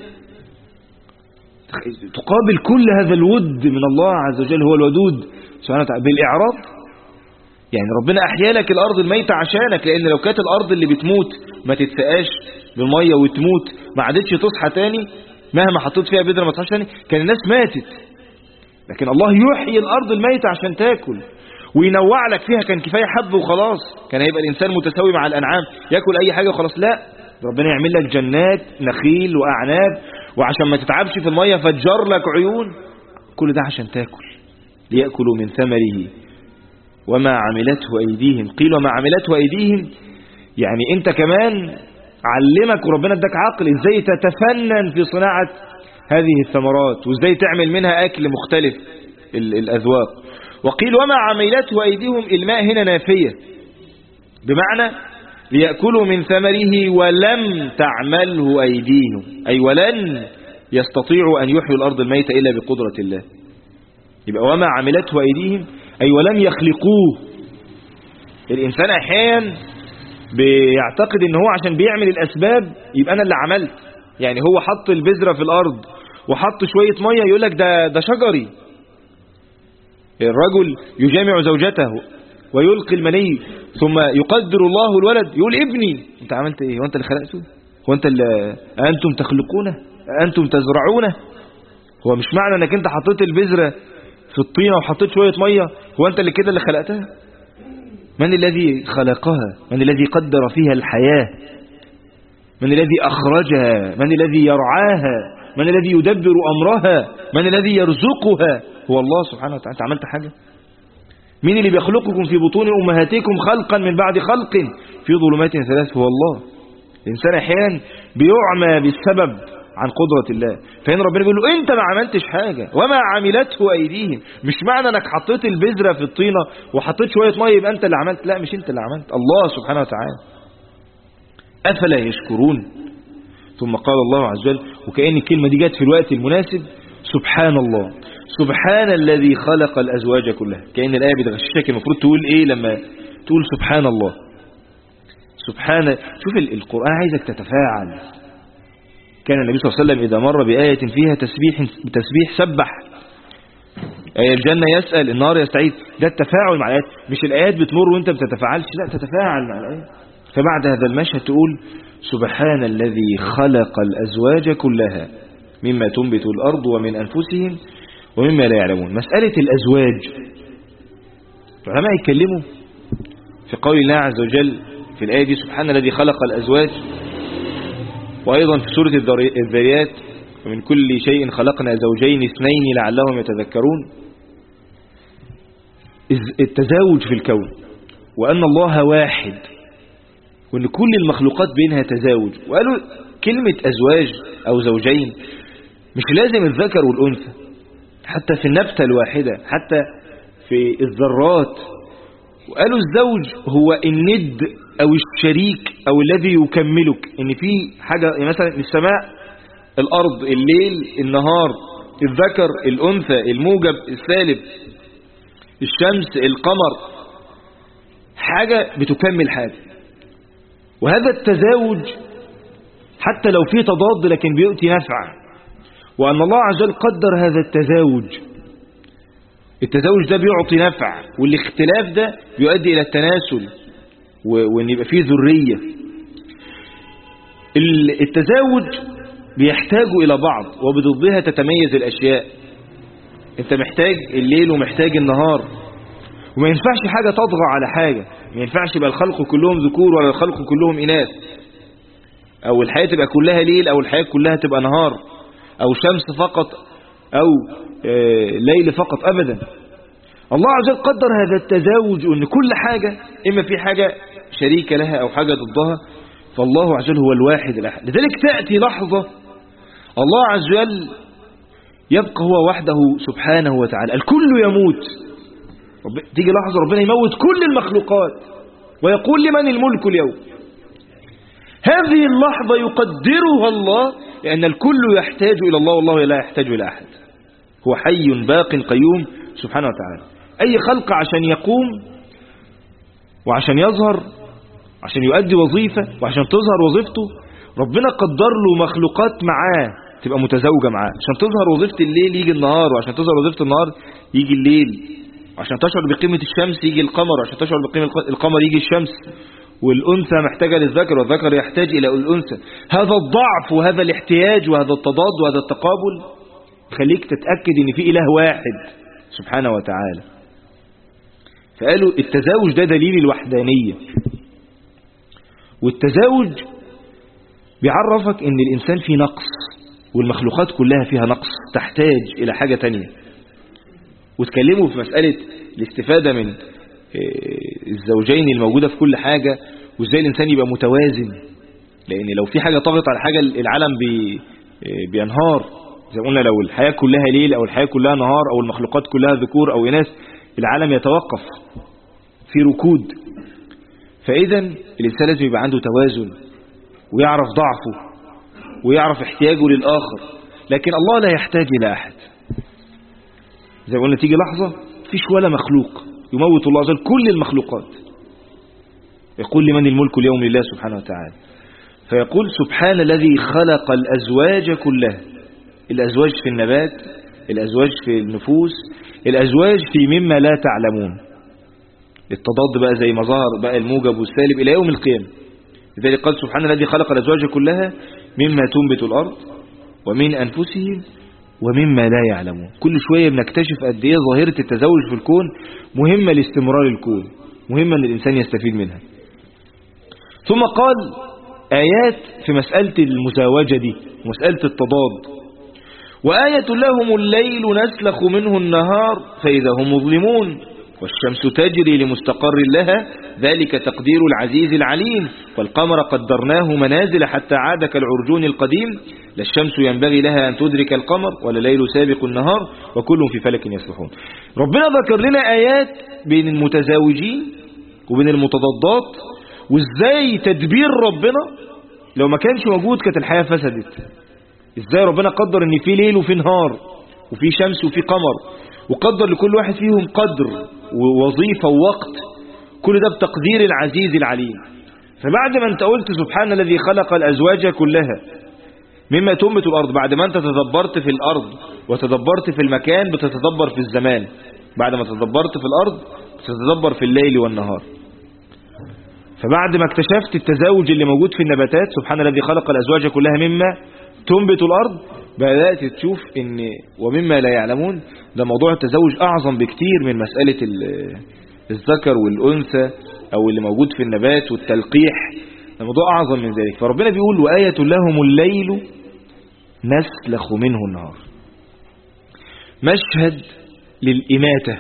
تقابل كل هذا الود من الله عز وجل، هو الودود سبحانه وتعالى، بالإعراض. يعني ربنا أحيا لك الأرض الميتة عشانك، لأن لو كانت الأرض اللي بتموت ما تتسقاش بالمية وتموت ما عادتش تصحى تاني، مهما حطيت فيها بذرة ما تصحاش تاني، كان الناس ماتت. لكن الله يحيي الأرض الميتة عشان تاكل وينوع لك فيها. كان كفاية حب وخلاص، كان هيبقى الإنسان متساوي مع الأنعام ياكل أي حاجة وخلاص. لا، ربنا يعمل لك جنات نخيل وأعناب، وعشان ما تتعبش في المية فجر لك عيون. كل ده عشان تاكل، ليأكلوا من ثمره وما عملته أيديهم. قيل وما عملته أيديهم، يعني انت كمان علمك وربنا اداك عقل ازاي تتفنن في صناعة هذه الثمرات، وازاي تعمل منها أكل مختلف الأذواق. وقيل وما عملته أيديهم، الماء هنا نافية، بمعنى ليأكلوا من ثمره ولم تعمله أيديهم، أي ولن يستطيعوا أن يحيوا الأرض الميتة إلا بقدرة الله. يبقى وما عملته أيديهم أي ولم يخلقوه. الإنسان أحيانا بيعتقد إن هو عشان بيعمل الأسباب يبقى أنا اللي عملت. يعني هو حط البذرة في الأرض وحط شوية مية يقول لك ده شجري. الرجل يجامع زوجته ويلقي المني ثم يقدر الله الولد يقول ابني. انت عملت ايه؟ وانت اللي خلقته؟ هو انت اللي انتم تخلقونه؟ انتم تزرعونه؟ هو مش معنى انك انت حطيت البذرة في الطينة وحطيت شوية مية هو انت اللي كده اللي خلقتها؟ من الذي خلقها؟ من الذي قدر فيها الحياة؟ من الذي أخرجها؟ من الذي يرعاها؟ من الذي يدبر أمرها؟ من الذي يرزقها؟ هو الله سبحانه وتعالى. انت عملت حاجة؟ مين اللي بيخلقكم في بطون أمهاتكم خلقا من بعد خلق في ظلمات ثلاث؟ هو الله. الإنسان أحيانا بيعمى بالسبب عن قدرة الله. فهنا ربنا بيقول له انت ما عملتش حاجة. وما عملته أيديهم، مش معنى انك حطيت البذرة في الطينة وحطيت شوية مية يبقى انت اللي عملت. لا، مش انت اللي عملت، الله سبحانه وتعالى. أفلا يشكرون. ثم قال الله عز وجل، وكأن الكلمة دي جت في الوقت المناسب، سبحان الله، سبحان الذي خلق الأزواج كلها. كأن الآية بتغششك المفروض تقول ايه لما تقول سبحان الله. سبحان، شوف القرآن عايزك تتفاعل. كان النبي صلى الله عليه وسلم إذا مر بآية فيها تسبيح سبح. آية الجنة يسأل، النار يستعيذ. ده التفاعل مع الآيات، مش الآيات بتمر وانت بتتفاعلش، لا تتفاعل مع الآيات. فبعد هذا المشهد تقول سبحان الذي خلق الأزواج كلها مما تنبت الأرض ومن أنفسهم ومما لا يعلمون. مسألة الأزواج العلماء يتكلموا في قول الله عز وجل في الآية دي سبحان الذي خلق الأزواج، وأيضا في سورة الذريات ومن كل شيء خلقنا زوجين اثنين لعلهم يتذكرون. التزاوج في الكون، وأن الله واحد، وأن كل المخلوقات بينها تزاوج. وقالوا كلمة أزواج أو زوجين مش لازم الذكر والأنثى، حتى في النبتة الواحدة، حتى في الذرات. وقالوا الزوج هو الند أو الشريك أو الذي يكملك، إن في حاجة مثلا السماء، الأرض، الليل، النهار، الذكر، الأنثى، الموجب، السالب، الشمس، القمر، حاجة بتكمل حاجة. وهذا التزاوج حتى لو فيه تضاد لكن بيؤتي نفع، وأن الله عز وجل قدر هذا التزاوج. التزاوج ده بيعطي نفع، والاختلاف ده بيؤدي إلى التناسل وأن يبقى فيه ذرية. التزاوج بيحتاج إلى بعض، وبضدها تتميز الأشياء. أنت محتاج الليل ومحتاج النهار، وما ينفعش حاجة تطغى على حاجة. ما ينفعش يبقى الخلق كلهم ذكور ولا الخلق كلهم إناث، أو الحياة تبقى كلها ليل أو الحياة كلها تبقى نهار، أو شمس فقط أو ليل فقط، أبدا. الله عز وجل قدر هذا التزاوج، أن كل حاجة إما في حاجة شريكة لها أو حاجة ضدها. فالله عز وجل هو الواحد الأحد. لذلك تأتي لحظة الله عز وجل يبقى هو وحده سبحانه وتعالى، الكل يموت. تيجي لحظة ربنا يموت كل المخلوقات ويقول لمن الملك اليوم. هذه اللحظة يقدرها الله، لأن الكل يحتاج إلى الله والله لا يحتاج إلى أحد. هو حي باق قيوم سبحانه وتعالى. أي خلق عشان يقوم وعشان يظهر، عشان يؤدي وظيفة وعشان تظهر وظيفته، ربنا قدر له مخلوقات معاه تبقى متزوجة معاه. عشان تظهر وظيفة الليل يجي النهار، وعشان تظهر وظيفة النهار يجي الليل، عشان تشعر بقيمة الشمس يجي القمر، عشان تشعر بقيمة القمر يجي الشمس. والأنثى محتاجة للذكر والذكر يحتاج إلى الأنثى. هذا الضعف وهذا الاحتياج وهذا التضاد وهذا التقابل يخليك تتأكد ان في إله واحد سبحانه وتعالى. فقالوا التزاوج ده دليل الوحدانية. والتزاوج بيعرفك ان الإنسان فيه نقص، والمخلوقات كلها فيها نقص تحتاج إلى حاجة تانية. وتكلموا في مسألة الاستفادة من الزوجين الموجودة في كل حاجة، وازاي الإنسان يبقى متوازن. لأن لو في حاجة طغت على حاجة العالم بينهار. زي ما قلنا لو الحياة كلها ليل أو الحياة كلها نهار أو المخلوقات كلها ذكور أو إناث، العالم يتوقف في ركود. فإذا الإنسان لازم يبقى عنده توازن، ويعرف ضعفه ويعرف احتياجه للآخر. لكن الله لا يحتاج إلى أحد. زي ما قلنا تيجي لحظة فيش ولا مخلوق، يموت الله عز وجل كل المخلوقات. يقول لمن الملك اليوم لله سبحانه وتعالى. فيقول سبحان الذي خلق الأزواج كلها. الأزواج في النبات، الأزواج في النفوس، الأزواج في مما لا تعلمون. التضاد بقى زي ما ظهر بقى الموجب والسالب إلى يوم القيامة. لذلك قال سبحان الذي خلق الأزواج كلها مما تنبت الأرض ومن أنفسهم ومما لا يعلمون. كل شوية بنكتشف قد ايه ظاهرة التزاوج في الكون مهمة لاستمرار الكون، مهمة ان الإنسان يستفيد منها. ثم قال آيات في مسألة المزاوجة دي، مسألة التضاد. وآية لهم الليل نسلخ منه النهار فإذا هم مظلمون والشمس تجري لمستقر لها ذلك تقدير العزيز العليم والقمر قدرناه منازل حتى عاد كالعرجون القديم لا الشمس ينبغي لها أن تدرك القمر ولا الليل سابق النهار وكل في فلك يسبحون. ربنا ذكر لنا آيات بين المتزاوجين وبين المتضادات، وإزاي تدبير ربنا لو ما كانش موجود كانت الحياة فسدت. إزاي ربنا قدر ان في ليل وفي نهار وفي شمس وفي قمر، وقدر لكل واحد فيهم قدر ووظيفة ووقت، كل ده بتقدير العزيز العليم. فبعد ما انت قلت سبحان الذي خلق الأزواج كلها مما تنبت الأرض، بعد ما انت تدبرت في الأرض وتدبرت في المكان بتتدبر في الزمان، بعد ما تدبرت في الأرض بتتدبر في الليل والنهار. فبعد ما اكتشفت التزاوج اللي موجود في النباتات، سبحان الذي خلق الأزواج كلها مما تنبت الأرض، بدأت تشوف ان ومما لا يعلمون ده موضوع التزاوج أعظم بكتير من مسألة الذكر والأنثى أو اللي موجود في النبات والتلقيح، الموضوع أعظم من ذلك. فربنا بيقول وآية لهم الليل نسلخ منه النهار. مشهد للإماتة،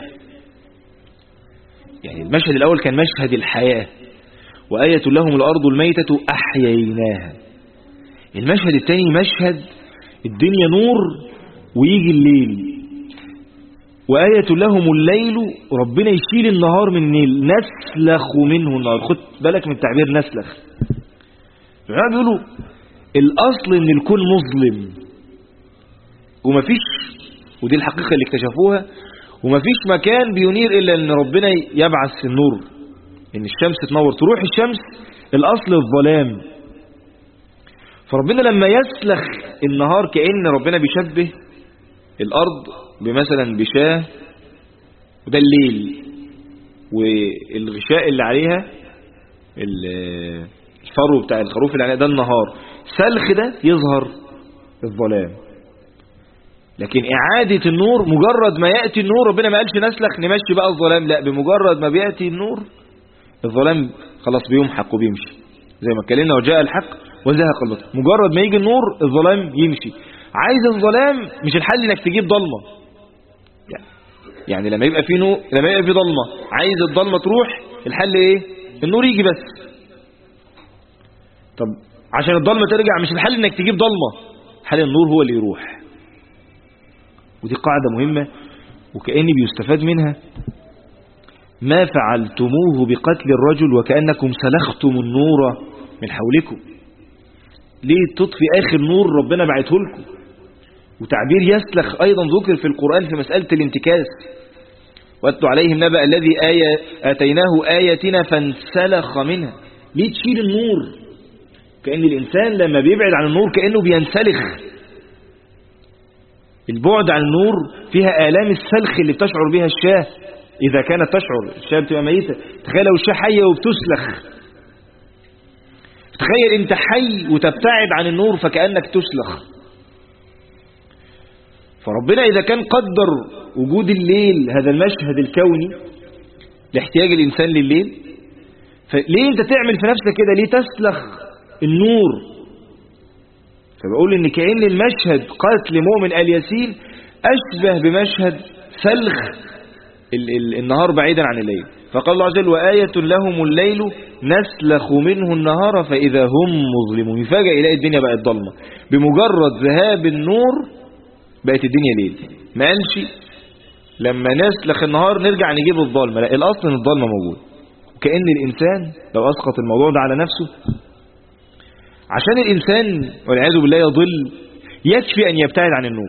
يعني المشهد الأول كان مشهد الحياة، وآية لهم الأرض الميتة أحييناها. المشهد الثاني مشهد الدنيا نور ويجي الليل. وآية لهم الليل، ربنا يشيل النهار من الليل، نسلخ منه النهار. خد بالك من تعبير نسلخ. العلماء بيقولوا الأصل إن الكون مظلم ومفيش، ودي الحقيقة اللي اكتشفوها، ومفيش مكان بينير إلا إن ربنا يبعث النور، إن الشمس تنور تروح الشمس، الأصل الظلام. فربنا لما يسلخ النهار كأن ربنا بيشبه الأرض بمثلا بشاه، وده الليل، والغشاء اللي عليها الفرو بتاع الخروف اللي عليها ده النهار. سلخ ده يظهر الظلام. لكن إعادة النور مجرد ما يأتي النور، ربنا ما قالش نسلخ نمشي بقى الظلام، لا، بمجرد ما بيأتي النور الظلام خلاص بيمحق وبيمشي، زي ما اتكلمنا وجاء الحق وزهق الباطل. مجرد ما يجي النور الظلام يمشي. عايز الظلام مش الحل انك تجيب ضلمه، يعني لما يبقى في نور، لما يبقى في ضلمه عايز الضلمه تروح، الحل ايه؟ النور يجي بس. طب عشان الضلمه ترجع مش الحل انك تجيب ضلمه، حل النور هو اللي يروح. ودي قاعده مهمه وكأن بيستفاد منها. ما فعلتموه بقتل الرجل وكأنكم سلختم النور من حولكم. ليه تطفي آخر نور ربنا بعته لكم؟ وتعبير يسلخ أيضا ذكر في القرآن في مسألة الانتكاس. واتلو عليهم نبأ الذي آتيناه آياتنا فانسلخ منها. ليه تشيل النور؟ كأن الإنسان لما بيبعد عن النور كأنه بينسلخ. البعد عن النور فيها آلام السلخ اللي بتشعر بها الشاة إذا كانت تشعر. الشاة بتبقى ميتة، تخيل لو الشاة حية وبتسلخ، تخيل انت حي وتبتعد عن النور فكأنك تسلخ. فربنا إذا كان قدر وجود الليل، هذا المشهد الكوني لاحتياج الإنسان لليل، فليه انت تعمل في نفسك كده؟ ليه تسلخ النور؟ فبقول ان كأن المشهد قتل مؤمن آل ياسين أشبه بمشهد سلخ النهار بعيدا عن الليل. فقال الله عز وجل وآية لهم الليل نسلخ منه النهار فإذا هم مظلمون. يفاجئ يلاقي الدنيا بقت ضلمة، بمجرد ذهاب النور بقت الدنيا ليل. ما قالش لما نسلخ النهار نرجع نجيب الظلمة، لا، الأصل ان الظلمة موجود. وكأن الإنسان لو أسقط الموضوع ده على نفسه، عشان الإنسان والعياذ بالله يضل يكفي أن يبتعد عن النور.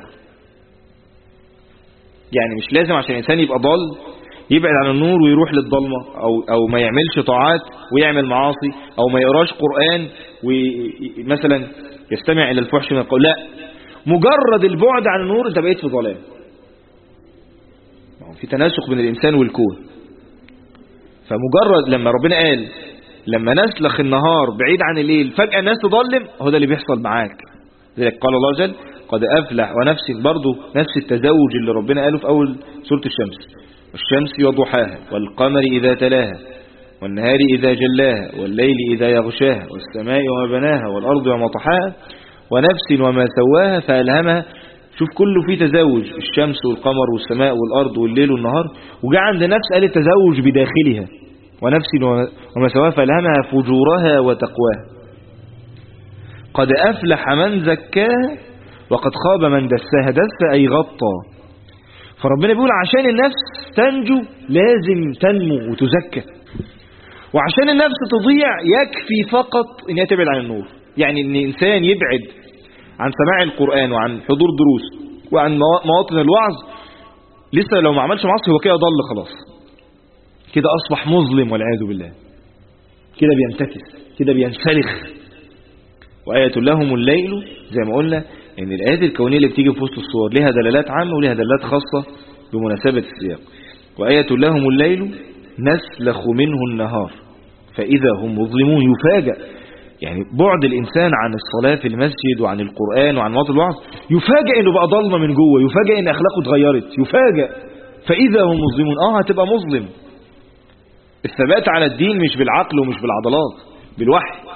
يعني مش لازم عشان الإنسان يبقى ضال يبعد عن النور ويروح للضلمة، أو ما يعملش طاعات ويعمل معاصي، أو ما يقراش قرآن ومثلا يستمع إلى الفحش من القول. لا، مجرد البعد عن النور أنت بقيت في ظلام. في تناسق بين الإنسان والكون. فمجرد لما ربنا قال لما نسلخ النهار بعيد عن الليل فجأة الناس تظلم، هو ده اللي بيحصل معاك. لذلك قال الله عز وجل قد أفلح ونفس، برضو نفس التزوج اللي ربنا قاله في أول سورة الشمس، والشمس وضحاها والقمر إذا تلاها والنهار إذا جلاها والليل إذا يغشاها والسماء وما بناها والأرض وما طحاها ونفس وما سواها فألهمها. شوف كله فيه تزوج، الشمس والقمر والسماء والأرض والليل والنهار، وجاء عند نفس قال التزوج بداخلها ونفس وما سواها فألهمها فجورها وتقواها. قد أفلح من زكاها وقد خاب من دساها. دس أي غطى. فربنا بيقول عشان النفس تنجو لازم تنمو وتزكى، وعشان النفس تضيع يكفي فقط ان يتبعد عن النور. يعني ان الانسان يبعد عن سماع القرآن وعن حضور دروس وعن مواطن الوعظ، لسه لو ما عملش معصية هو كده ضل خلاص، كده أصبح مظلم والعياذ بالله، كده بينتكس، كده بينسلخ. وآية لهم الليل، زي ما قلنا ان الآيات الكونية اللي بتيجي في وسط الصور لها دلالات عامة ولها دلالات خاصة بمناسبة السياق. وآية لهم الليل نسلخ منه النهار فإذا هم مظلمون. يفاجأ يعني بعد الإنسان عن الصلاة في المسجد وعن القرآن وعن مواطن الوعظ، يفاجأ إنه بقى ضلمة من جوه، يفاجأ إن أخلاقه اتغيرت، يفاجأ فإذا هم مظلمون. هتبقى مظلم. الثبات على الدين مش بالعقل ومش بالعضلات، بالوحي.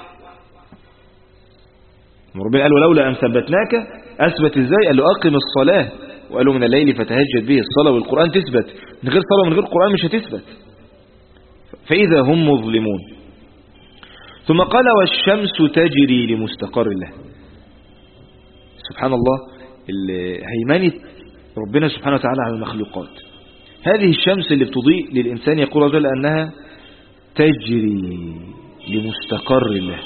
ربنا قال ولولا أن ثبتناك، أثبت إزاي؟ قال له أقم الصلاة، وقال له من الليل فتهجد به. الصلاة والقرآن تثبت، من غير صلاة ومن غير قرآن مش هتثبت. فإذا هم مظلمون. ثم قال والشمس تجري لمستقر له. سبحان الله، هيمنة ربنا سبحانه وتعالى على المخلوقات. هذه الشمس اللي بتضيء للإنسان يقول رجل أنها تجري لمستقر له.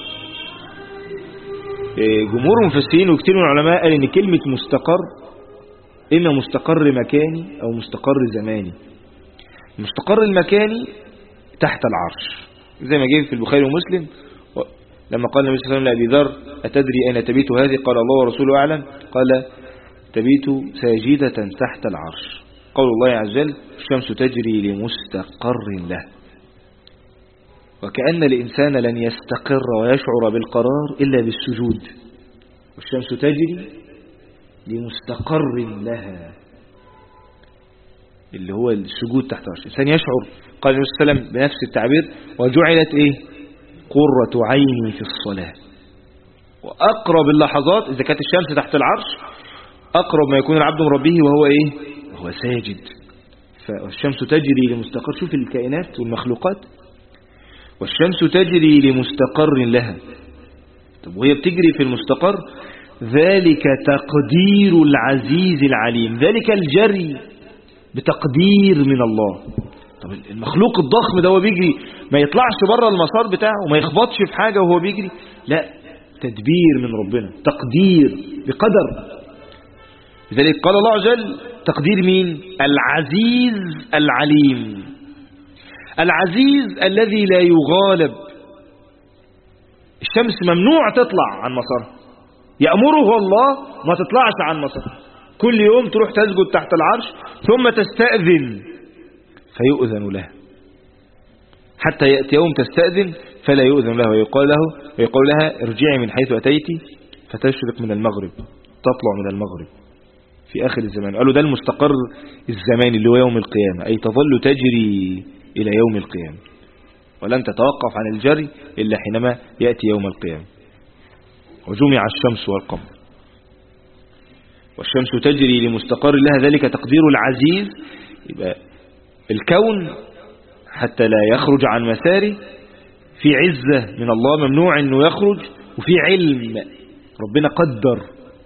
جمهور المفسرين وكثير من العلماء قال ان كلمة مستقر اما مستقر مكاني او مستقر زماني. المستقر المكاني تحت العرش، زي ما جاء في البخاري ومسلم لما قال النبي صلى الله عليه وسلم لأبي ذر أتدري أين تبيت هذه؟ قال الله ورسوله أعلم. قال تبيت ساجدة تحت العرش. قول الله عز وجل الشمس تجري لمستقر له. وكأن الإنسان لن يستقر ويشعر بالقرار إلا بالسجود. والشمس تجري لمستقر لها، اللي هو السجود تحت العرش. الإنسان يشعر، قال النبي صلى الله عليه وسلم بنفس التعبير وجعلت إيه؟ قرة عيني في الصلاة. وأقرب اللحظات إذا كانت الشمس تحت العرش أقرب ما يكون العبد من ربه وهو إيه؟ وهو ساجد. فالشمس تجري لمستقر. شوف الكائنات والمخلوقات، والشمس تجري لمستقر لها. طب وهي بتجري في المستقر، ذلك تقدير العزيز العليم. ذلك الجري بتقدير من الله. طب المخلوق الضخم ده هو بيجري ما يطلعش بره المسار بتاعه وما يخبطش في حاجة وهو بيجري، لا، تدبير من ربنا، تقدير بقدر. لذلك قال الله عز وجل تقدير مين؟ العزيز العليم. العزيز الذي لا يغالب. الشمس ممنوع تطلع عن مسارها، يأمره الله ما تطلعش عن مسارها. كل يوم تروح تسجد تحت العرش ثم تستأذن فيؤذن لها، حتى يأتي يوم تستأذن فلا يؤذن له ويقول لها ارجعي من حيث أتيت فتشرق من المغرب، تطلع من المغرب في آخر الزمان. قالوا ده المستقر الزماني اللي هو يوم القيامة، أي تظل تجري إلى يوم القيامة ولن تتوقف عن الجري إلا حينما يأتي يوم القيامة. وجمع الشمس والقمر. والشمس تجري لمستقر لها، ذلك تقدير العزيز. يبقى الكون حتى لا يخرج عن مساره في عزة من الله، ممنوع أنه يخرج، وفي علم ربنا قدر.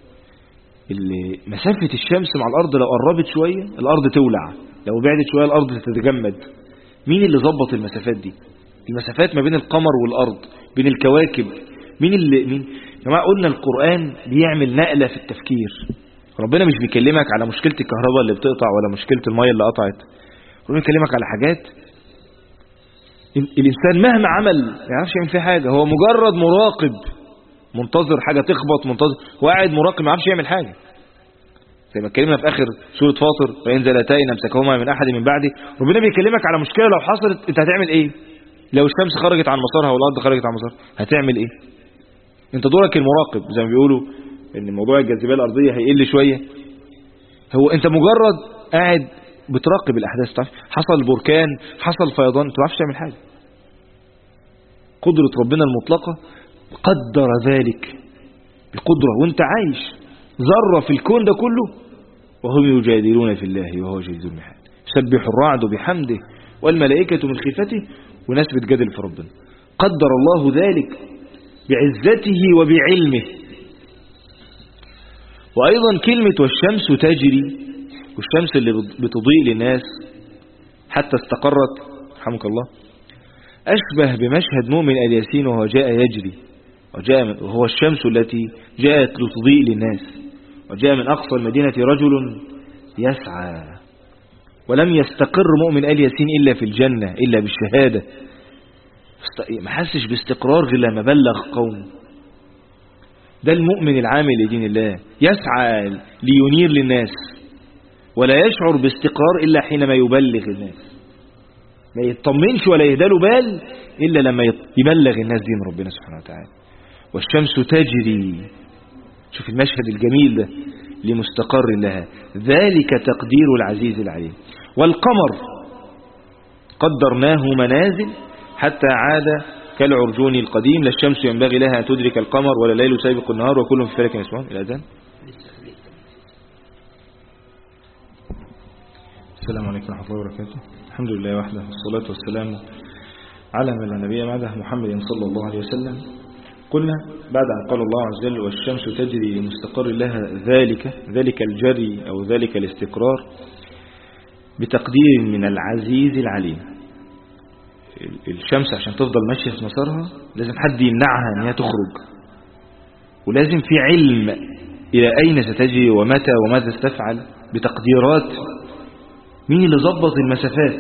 مسافة الشمس مع الأرض لو قربت شوية الأرض تولع، لو بعدت شوية الأرض تتجمد. مين اللي ظبط المسافات دي؟ المسافات ما بين القمر والأرض، بين الكواكب. مين؟ كما قلنا القرآن بيعمل نقلة في التفكير. ربنا مش بيكلمك على مشكلة الكهرباء اللي بتقطع ولا مشكلة المية اللي قطعت. ربنا بيكلمك على حاجات الإنسان مهما عمل ما يعرفش يعمل فيها حاجة. هو مجرد مراقب، منتظر حاجة تخبط، منتظر، هو قاعد مراقب ما يعرفش يعمل حاجة. زي ما اتكلمنا في آخر سورة فاطر فإن زلتين أمسكهما من أحد من بعده. ربنا بيكلمك على مشكلة لو حصلت أنت هتعمل إيه؟ لو الشمس خرجت عن مسارها والأرض خرجت عن مسارها هتعمل إيه؟ أنت دورك المراقب. زي ما بيقولوا إن موضوع الجاذبية الأرضية هيقل شوية، هو أنت مجرد قاعد بتراقب الأحداث. تعرف حصل بركان، حصل فيضان، أنت ما تعرفش تعمل حاجة. قدرة ربنا المطلقة قدر ذلك بقدرة، وانت عايش ذرة في الكون ده كله وهم يجادلون في الله وهو شديد المحال. يسبح الرعد بحمده والملائكة من خيفته، وناس بتجادل في ربنا. قدر الله ذلك بعزته وبعلمه. وأيضا كلمة والشمس تجري، والشمس اللي بتضيء للناس حتى استقرت رحمك الله، أشبه بمشهد مؤمن آل ياسين وهو جاء يجري، وهو الشمس التي جاءت لتضيء للناس. وجاء من أقصى المدينة رجل يسعى ولم يستقر مؤمن آل ياسين إلا في الجنة إلا بالشهادة. ما حسش باستقرار غير لما بلغ قوم. ده المؤمن العامل لدين الله، يسعى لينير للناس ولا يشعر باستقرار إلا حينما يبلغ الناس. ما يطمنش ولا يهداله بال إلا لما يبلغ الناس دين ربنا سبحانه وتعالى. والشمس تجري، شوف المشهد الجميل ده، لمستقر لها، ذلك تقدير العزيز العليم. والقمر قدرناه منازل حتى عاد كالعرجون القديم، لا الشمس ينبغي لها أن تدرك القمر ولا الليل سابق النهار وكل في فلك يسبحون. الأذان. السلام عليكم ورحمة الله وبركاته. الحمد لله وحده والصلاة والسلام على من لا نبي بعده محمد صلى الله عليه وسلم. قلنا بعد أن قال الله عز وجل والشمس تجري لمستقر لها، ذلك الجري أو ذلك الاستقرار بتقدير من العزيز العليم. الشمس عشان تفضل ماشية في مسارها لازم حد يمنعها أن هي تخرج، ولازم في علم إلى أين ستجري ومتى وماذا ستفعل بتقديرات. مين اللي ضبط المسافات؟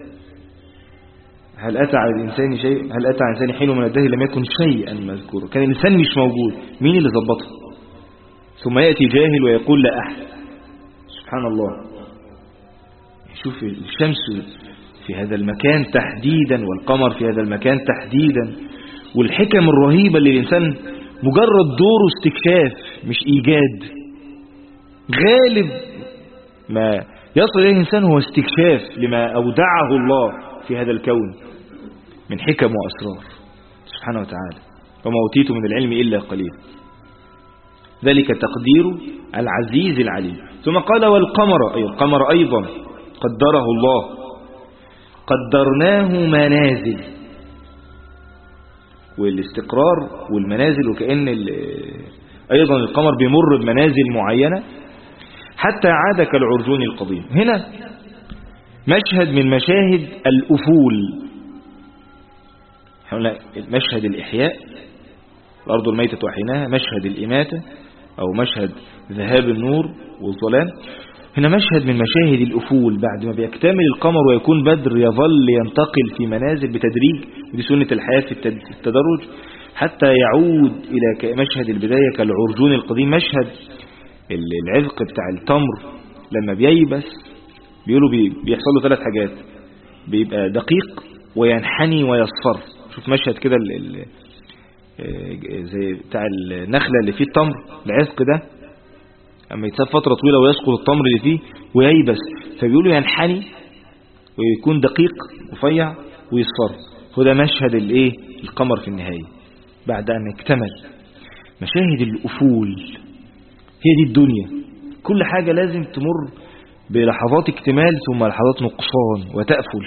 هل أتى على الإنسان حين من الدهر لم يكن شيئا مذكورا؟ كان الإنسان مش موجود، مين اللي ضبطها؟ ثم يأتي جاهل ويقول لا أحد. سبحان الله. شوف الشمس في هذا المكان تحديدا والقمر في هذا المكان تحديدا، والحكم الرهيبة اللي الإنسان مجرد دوره استكشاف مش إيجاد. غالب ما يصل إليه الإنسان هو استكشاف لما أودعه الله في هذا الكون من حكم وأسرار سبحانه وتعالى. وما أوتيت من العلم إلا قليل. ذلك تقدير العزيز العليم. ثم قال والقمر، أي القمر أيضا قدره الله، قدرناه منازل. والاستقرار والمنازل، وكأن أيضا القمر بيمر بمنازل معينة حتى عاد كالعرجون القديم. هنا مشهد من مشاهد الأفول، مشهد الإحياء، الأرض الميتة وحيناها، مشهد الإماتة أو مشهد ذهاب النور والظلام. هنا مشهد من مشاهد الأفول، بعد ما بيكتمل القمر ويكون بدر يظل ينتقل في منازل بتدريج، ودي سنة الحياة في التدرج، حتى يعود إلى مشهد البداية كالعرجون القديم. مشهد العذق بتاع التمر لما بييبس بيقولوا بيحصل له 3 حاجات، بيبقى دقيق وينحني ويصفر. شوف مشهد كده زي بتاع النخلة اللي فيه التمر، العذق ده اما يتساب فترة طويلة ويسقط التمر اللي فيه وييبس، فبيقولوا ينحني ويكون دقيق رفيع ويصفر. هو ده مشهد القمر في النهاية بعد أن اكتمل. مشاهد الأفول هي دي الدنيا، كل حاجة لازم تمر بلحظات اكتمال ثم لحظات نقصان وتأفل،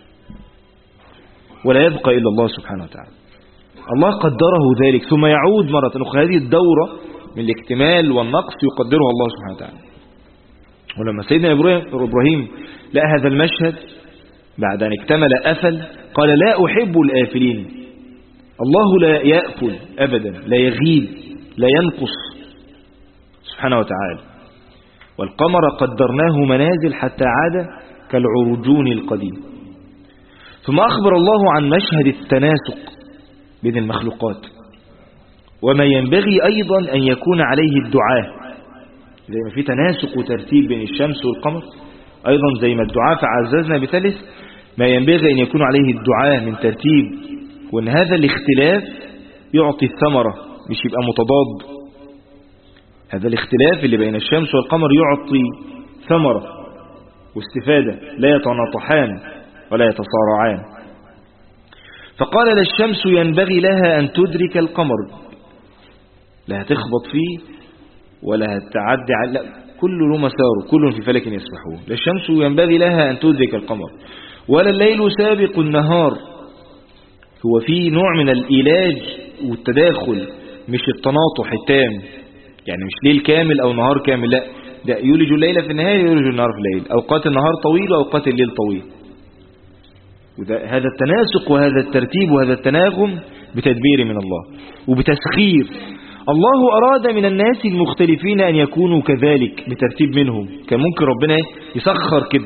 ولا يبقى إلا الله سبحانه وتعالى. الله قدره ذلك ثم يعود مرة أخرى. هذه الدورة من الاكتمال والنقص يقدرها الله سبحانه وتعالى. ولما سيدنا إبراهيم لقى هذا المشهد بعد أن اكتمل أفل، قال لا أحب الآفلين. الله لا يأفل أبدا، لا يغيب، لا ينقص سبحانه وتعالى. والقمر قدرناه منازل حتى عاد كالعرجون القديم. ثم أخبر الله عن مشهد التناسق بين المخلوقات، وما ينبغي أيضا أن يكون عليه الدعاء. زي ما في تناسق وترتيب بين الشمس والقمر، أيضا زي ما الدعاء فعززنا بثالث، ما ينبغي أن يكون عليه الدعاء من ترتيب، وأن هذا الاختلاف يعطي الثمرة مش يبقى متضاد. هذا الاختلاف اللي بين الشمس والقمر يعطي ثمرة واستفادة، لا يتناطحان ولا يتصارعان. فقال لا الشمس ينبغي لها أن تدرك القمر، لا هتخبط فيه ولا هتعدي لا، كل له مساره، كل في فلك يسبحون. لا الشمس ينبغي لها أن تدرك القمر ولا الليل سابق النهار. هو في نوع من الإيلاج والتداخل، مش التناطح التام، يعني مش ليل كامل أو نهار كامل، لا، ده يولج الليل في النهار يولج النهار في الليل، أوقات النهار طويل وأوقات الليل طويل. هذا التناسق وهذا الترتيب وهذا التناغم بتدبير من الله وبتسخير. الله أراد من الناس المختلفين أن يكونوا كذلك بترتيب منهم. كان ممكن ربنا يسخر كده،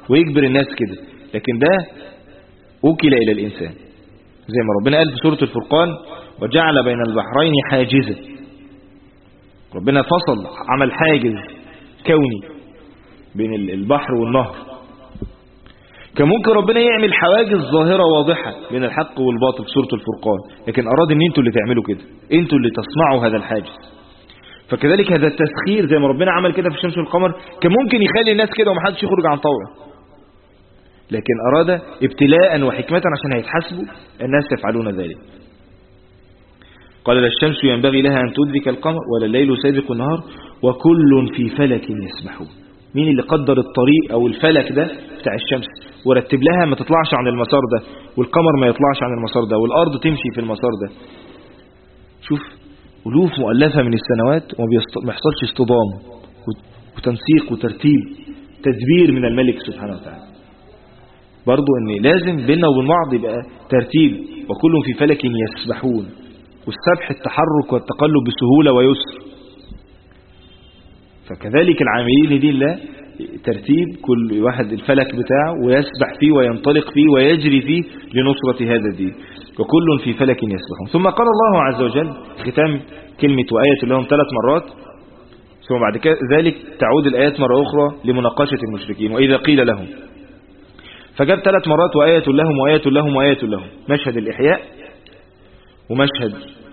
ويجبر الناس كده، لكن ده وكل إلى الإنسان زي ما ربنا قال في سورة الفرقان وجعل بين البحرين حاجزا. ربنا فصل، عمل حاجز كوني بين البحر والنهر. كان ممكن ربنا يعمل حواجز ظاهرة واضحة بين الحق والباطل في سورة الفرقان، لكن أراد ان انتوا اللي تعملوا كده، انتوا اللي تصنعوا هذا الحاجز. فكذلك هذا التسخير زي ما ربنا عمل كده في الشمس والقمر كان ممكن يخلي الناس كده ومحدش يخرج عن طوعه، لكن أراد ابتلاء وحكمة عشان هيتحاسبوا الناس يفعلون ذلك. قال لا الشمس ينبغي لها أن تدرك القمر ولا الليل سابق النهار وكل في فلك يسبحون. مين اللي قدر الطريق أو الفلك ده بتاع الشمس ورتب لها ما تطلعش عن المسار ده، والقمر ما يطلعش عن المسار ده، والأرض تمشي في المسار ده؟ شوف ألوف مؤلفة من السنوات وما يحصلش اصطدام وتنسيق وترتيب تدبير من الملك سبحانه وتعالى. برضو ان لازم بيننا وبين بعض يبقى ترتيب، وكل في فلك يسبحون، والسبح التحرك والتقلب بسهولة ويسر. فكذلك العاملين دين الله ترتيب، كل واحد الفلك بتاعه ويسبح فيه وينطلق فيه ويجري فيه لنصرة هذا الدين، وكل في فلك يسبحون. ثم قال الله عز وجل ختام كلمة وآية لهم 3 مرات، ثم بعد ذلك تعود الآيات مرة أخرى لمناقشة المشركين. وإذا قيل لهم، فجاب 3 مرات وآية لهم وآية لهم وآية لهم، مشهد الإحياء ومشهد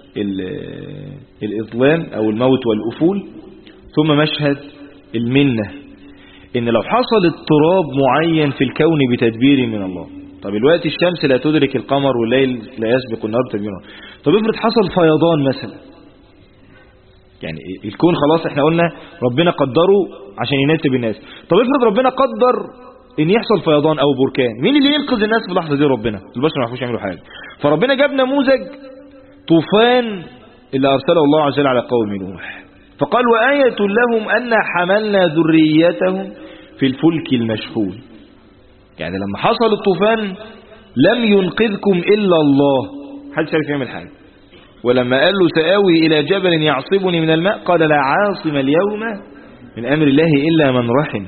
الإظلام أو الموت والأفول، ثم مشهد المنة إن لو حصل اضطراب معين في الكون بتدبير من الله. طب الوقت الشمس لا تدرك القمر والليل لا يسبق النهار تدبيرا، طب افرض حصل فيضان مثلا، يعني الكون خلاص احنا قلنا ربنا قدره عشان يناسب الناس، طب افرض ربنا قدر ان يحصل فيضان او بركان، مين اللي ينقذ الناس في اللحظه دي؟ ربنا. البشر ما يعرفوش يعملوا حاجه. فربنا جاب نموذج طوفان اللي ارسله الله عز وجل على قوم نوح، فقال وآية لهم أن حملنا ذريتهم في الفلك المشحون. يعني لما حصل الطوفان لم ينقذكم إلا الله، محدش عارف يعمل حاجة. ولما قال له سآوي إلى جبل يعصبني من الماء قال لا عاصم اليوم من أمر الله إلا من رحم.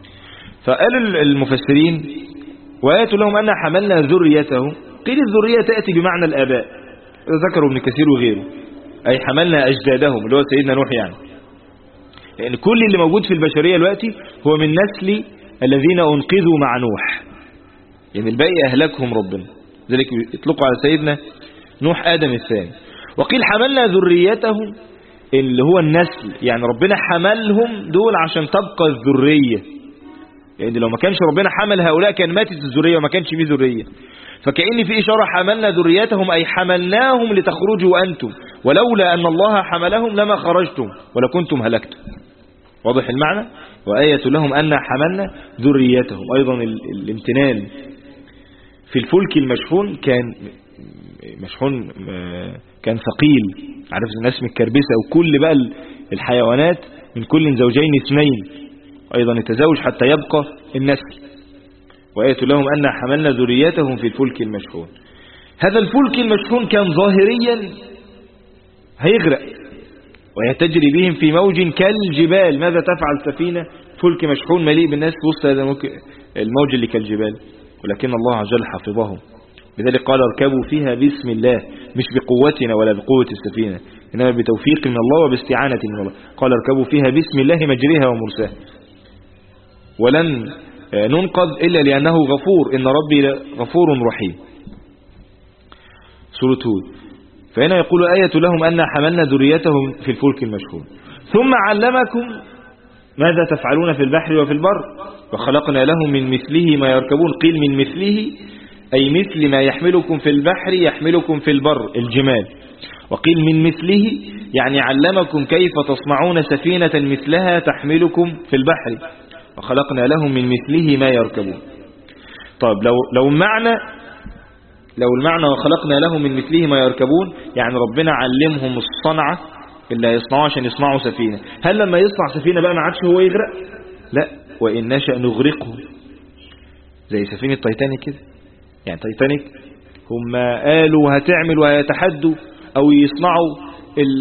فقال المفسرين وآية لهم أن حملنا ذريتهم، قيل الذرية تأتي بمعنى الآباء، ذكروا ابن كثير وغيره، أي حملنا أجدادهم اللي هو سيدنا نوح. يعني لأن كل اللي موجود في البشرية دلوقتي هو من نسل الذين أنقذوا مع نوح، يعني الباقي أهلكهم ربنا، ذلك يطلقوا على سيدنا نوح آدم الثاني. وقيل حملنا ذريتهم اللي هو النسل، يعني ربنا حملهم دول عشان تبقى الذرية، يعني لو ما كانش ربنا حمل هؤلاء كان ماتت الذرية وما كانش فيه ذرية. فكأن في إشارة حملنا ذريتهم أي حملناهم لتخرجوا أنتم، ولولا أن الله حملهم لما خرجتم ولكنتم هلكتم. واضح المعنى؟ وآية لهم أن حملنا ذريتهم. أيضا الامتنان في الفلك المشحون، كان مشحون كان ثقيل، عارف الناس متكربسة، وكل بقى الحيوانات من كل زوجين 2 أيضا يتزوج حتى يبقى النسل. وآية لهم أن حملنا ذريتهم في الفلك المشحون. هذا الفلك المشحون كان ظاهريا هيغرق وهي تجري بهم في موج كالجبال. ماذا تفعل سفينة فلك مشحون مليء بالناس وسط هذا الموج اللي كالجبال؟ ولكن الله عز وجل حفظهم، لذلك قال اركبوا فيها باسم الله، مش بقوتنا ولا بقوة السفينة، إنما بتوفيق من الله وباستعانة من الله. قال اركبوا فيها باسم الله مجريها ومرساها، ولن ننقذ إلا لأنه غفور، إن ربي غفور رحيم. سورة هود. فهنا يقول آية لهم أن حملنا ذريتهم في الفلك المشحون ثم علمكم ماذا تفعلون في البحر وفي البر وخلقنا لهم من مثله ما يركبون. قيل من مثله أي مثل ما يحملكم في البحر يحملكم في البر الجمال، وقيل من مثله يعني علمكم كيف تصنعون سفينة مثلها تحملكم في البحر وخلقنا لهم من مثله ما يركبون. طيب لو المعنى وخلقنا لهم من مثله ما يركبون، يعني ربنا علمهم الصنعة اللي هيصنعوها عشان يصنعوا سفينة. هل لما يصنع سفينة بقى ما عادش هو يغرق؟ لا، وإن نشأ نغرقه، زي سفينة تايتانيك كده. يعني تايتانيك هم قالوا هتعمل وهيتحدوا أو يصنعوا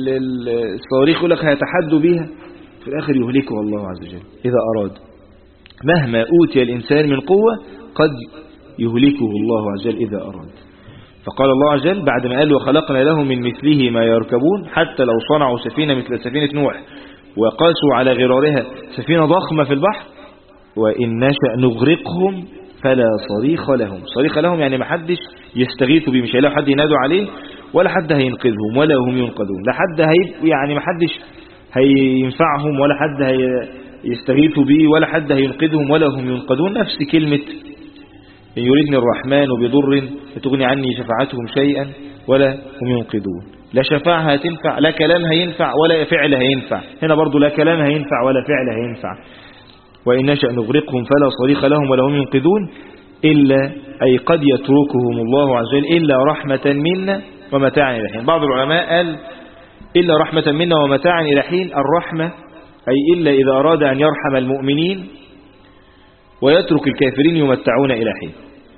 الصواريخ يقول لك هيتحدوا بيها، في الآخر يهلكه الله عز وجل إذا أراد. مهما أوتي الإنسان من قوة قد يهلكه الله عز وجل إذا أراد. فقال الله عز وجل بعد ما قال وخلقنا لهم من مثله ما يركبون، حتى لو صنعوا سفينة مثل سفينة نوح وقاسوا على غرارها سفينة ضخمة في البحر، وإن نشأ نغرقهم فلا صريخ لهم. صريخ لهم يعني ما حدش يستغيثوا بيه، مش هيلاقوا حد ينادوا عليه ولا حد هينقذهم ولا هم ينقذون، لا حد يعني ما حدش هينفعهم ولا حد هيستغيثوا بيه ولا حد هينقذهم ولا هم ينقذون. نفس كلمة إن يريدني الرحمن بضر فتغني عني شفاعتهم شيئا ولا هم ينقذون. لا شفاعة هتنفع، لا كلام هينفع ولا فعل هينفع. هنا برضو لا كلام هينفع ولا فعل هينفع. وإن نشأ نغرقهم فلا صريخ لهم ولا هم ينقذون إلا أي قد يتركهم الله عز وجل إلا رحمة منا ومتاعا إلى حين. بعض العلماء قال إلا رحمة منا ومتاعا إلى حين. الرحمة أي إلا إذا أراد أن يرحم المؤمنين ويترك الكافرين يمتعون إلى حين.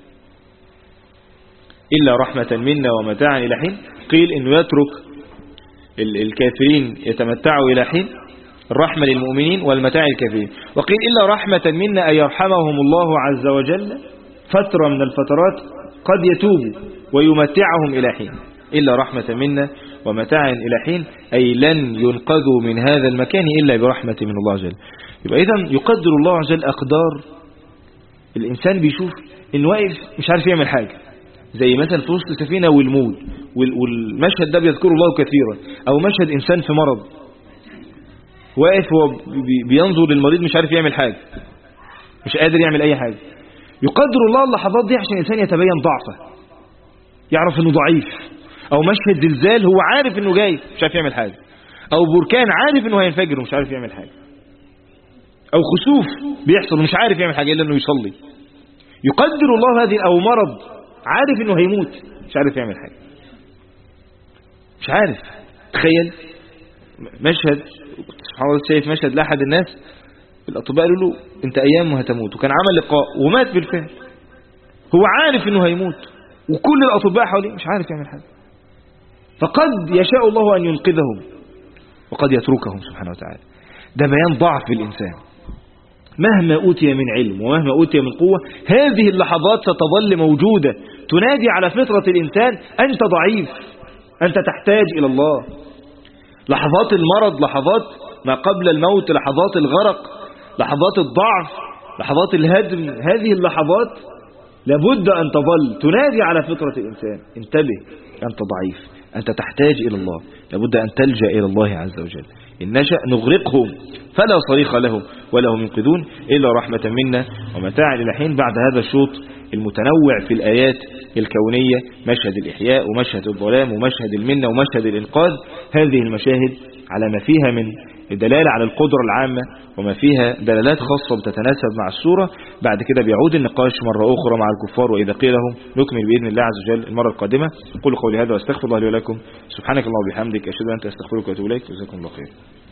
إلا رحمة منا ومتاعا إلى حين. قيل إنه يترك الكافرين يتمتعوا إلى حين، الرحمة للمؤمنين والمتاع الكافرين. وقيل إلا رحمة منا أن يرحمهم الله عز وجل فترة من الفترات قد يتوبوا ويمتعهم إلى حين. إلا رحمة منا ومتاع إلى حين أي لن ينقذوا من هذا المكان إلا برحمة من الله عز وجل. يبقى إذن يقدر الله عز وجل أقدار. الإنسان بيشوف إنه واقف مش عارف يعمل حاجة، زي مثلا في وسط سفينة والموت، والمشهد ده بيذكره الله كثيرا. أو مشهد إنسان في مرض واقف هو بينظر للمريض مش عارف يعمل حاجة، مش قادر يعمل أي حاجة. يقدر الله اللحظات دي عشان الإنسان يتبين ضعفه، يعرف إنه ضعيف. أو مشهد زلزال هو عارف إنه جاي مش عارف يعمل حاجة. أو بركان عارف إنه هينفجر ومش عارف يعمل حاجة. أو خسوف بيحصل ومش عارف يعمل حاجة إلا إنه يصلي. يقدر الله هذه. أو مرض عارف إنه هيموت مش عارف يعمل حاجة، مش عارف. تخيل مشهد، سبحان الله، شايف مشهد لأحد الناس الأطباء قالوا له أنت أيام هتموت، وكان عمل لقاء ومات بالفعل. هو عارف إنه هيموت وكل الأطباء حواليه مش عارف يعمل حاجة. فقد يشاء الله أن ينقذهم وقد يتركهم سبحانه وتعالى. ده بيان ضعف الإنسان. مهما أوتي من علم ومهما أوتي من قوة، هذه اللحظات ستظل موجودة تنادي على فطرة الإنسان أنت ضعيف، أنت تحتاج إلى الله. لحظات المرض، لحظات ما قبل الموت، لحظات الغرق، لحظات الضعف، لحظات الهدم، هذه اللحظات لابد أن تظل تنادي على فطرة الإنسان انتبه، أنت ضعيف، أنت تحتاج إلى الله، لابد أن تلجأ إلى الله عز وجل. إن نشأ نغرقهم فلا صريخ لهم ولا هم ينقذون إلا رحمة منا ومتاع إلى حين. بعد هذا الشوط المتنوع في الآيات الكونية، مشهد الإحياء ومشهد الظلام ومشهد المنة ومشهد الإنقاذ، هذه المشاهد على ما فيها من دلالة على القدرة العامة وما فيها دلالات خاصة بتتناسب مع السورة. بعد كده بيعود النقاش مرة أخرى مع الكفار، وإذا قيل لهم نكمل بإذن الله عز وجل المرة القادمة. قولوا قولي هذا واستغفر الله لي ولكم. سبحانك اللهم وبحمدك، أشهد أن لا إله إلا أنت، أستغفرك وأتوب إليك. جزاكم الله خير.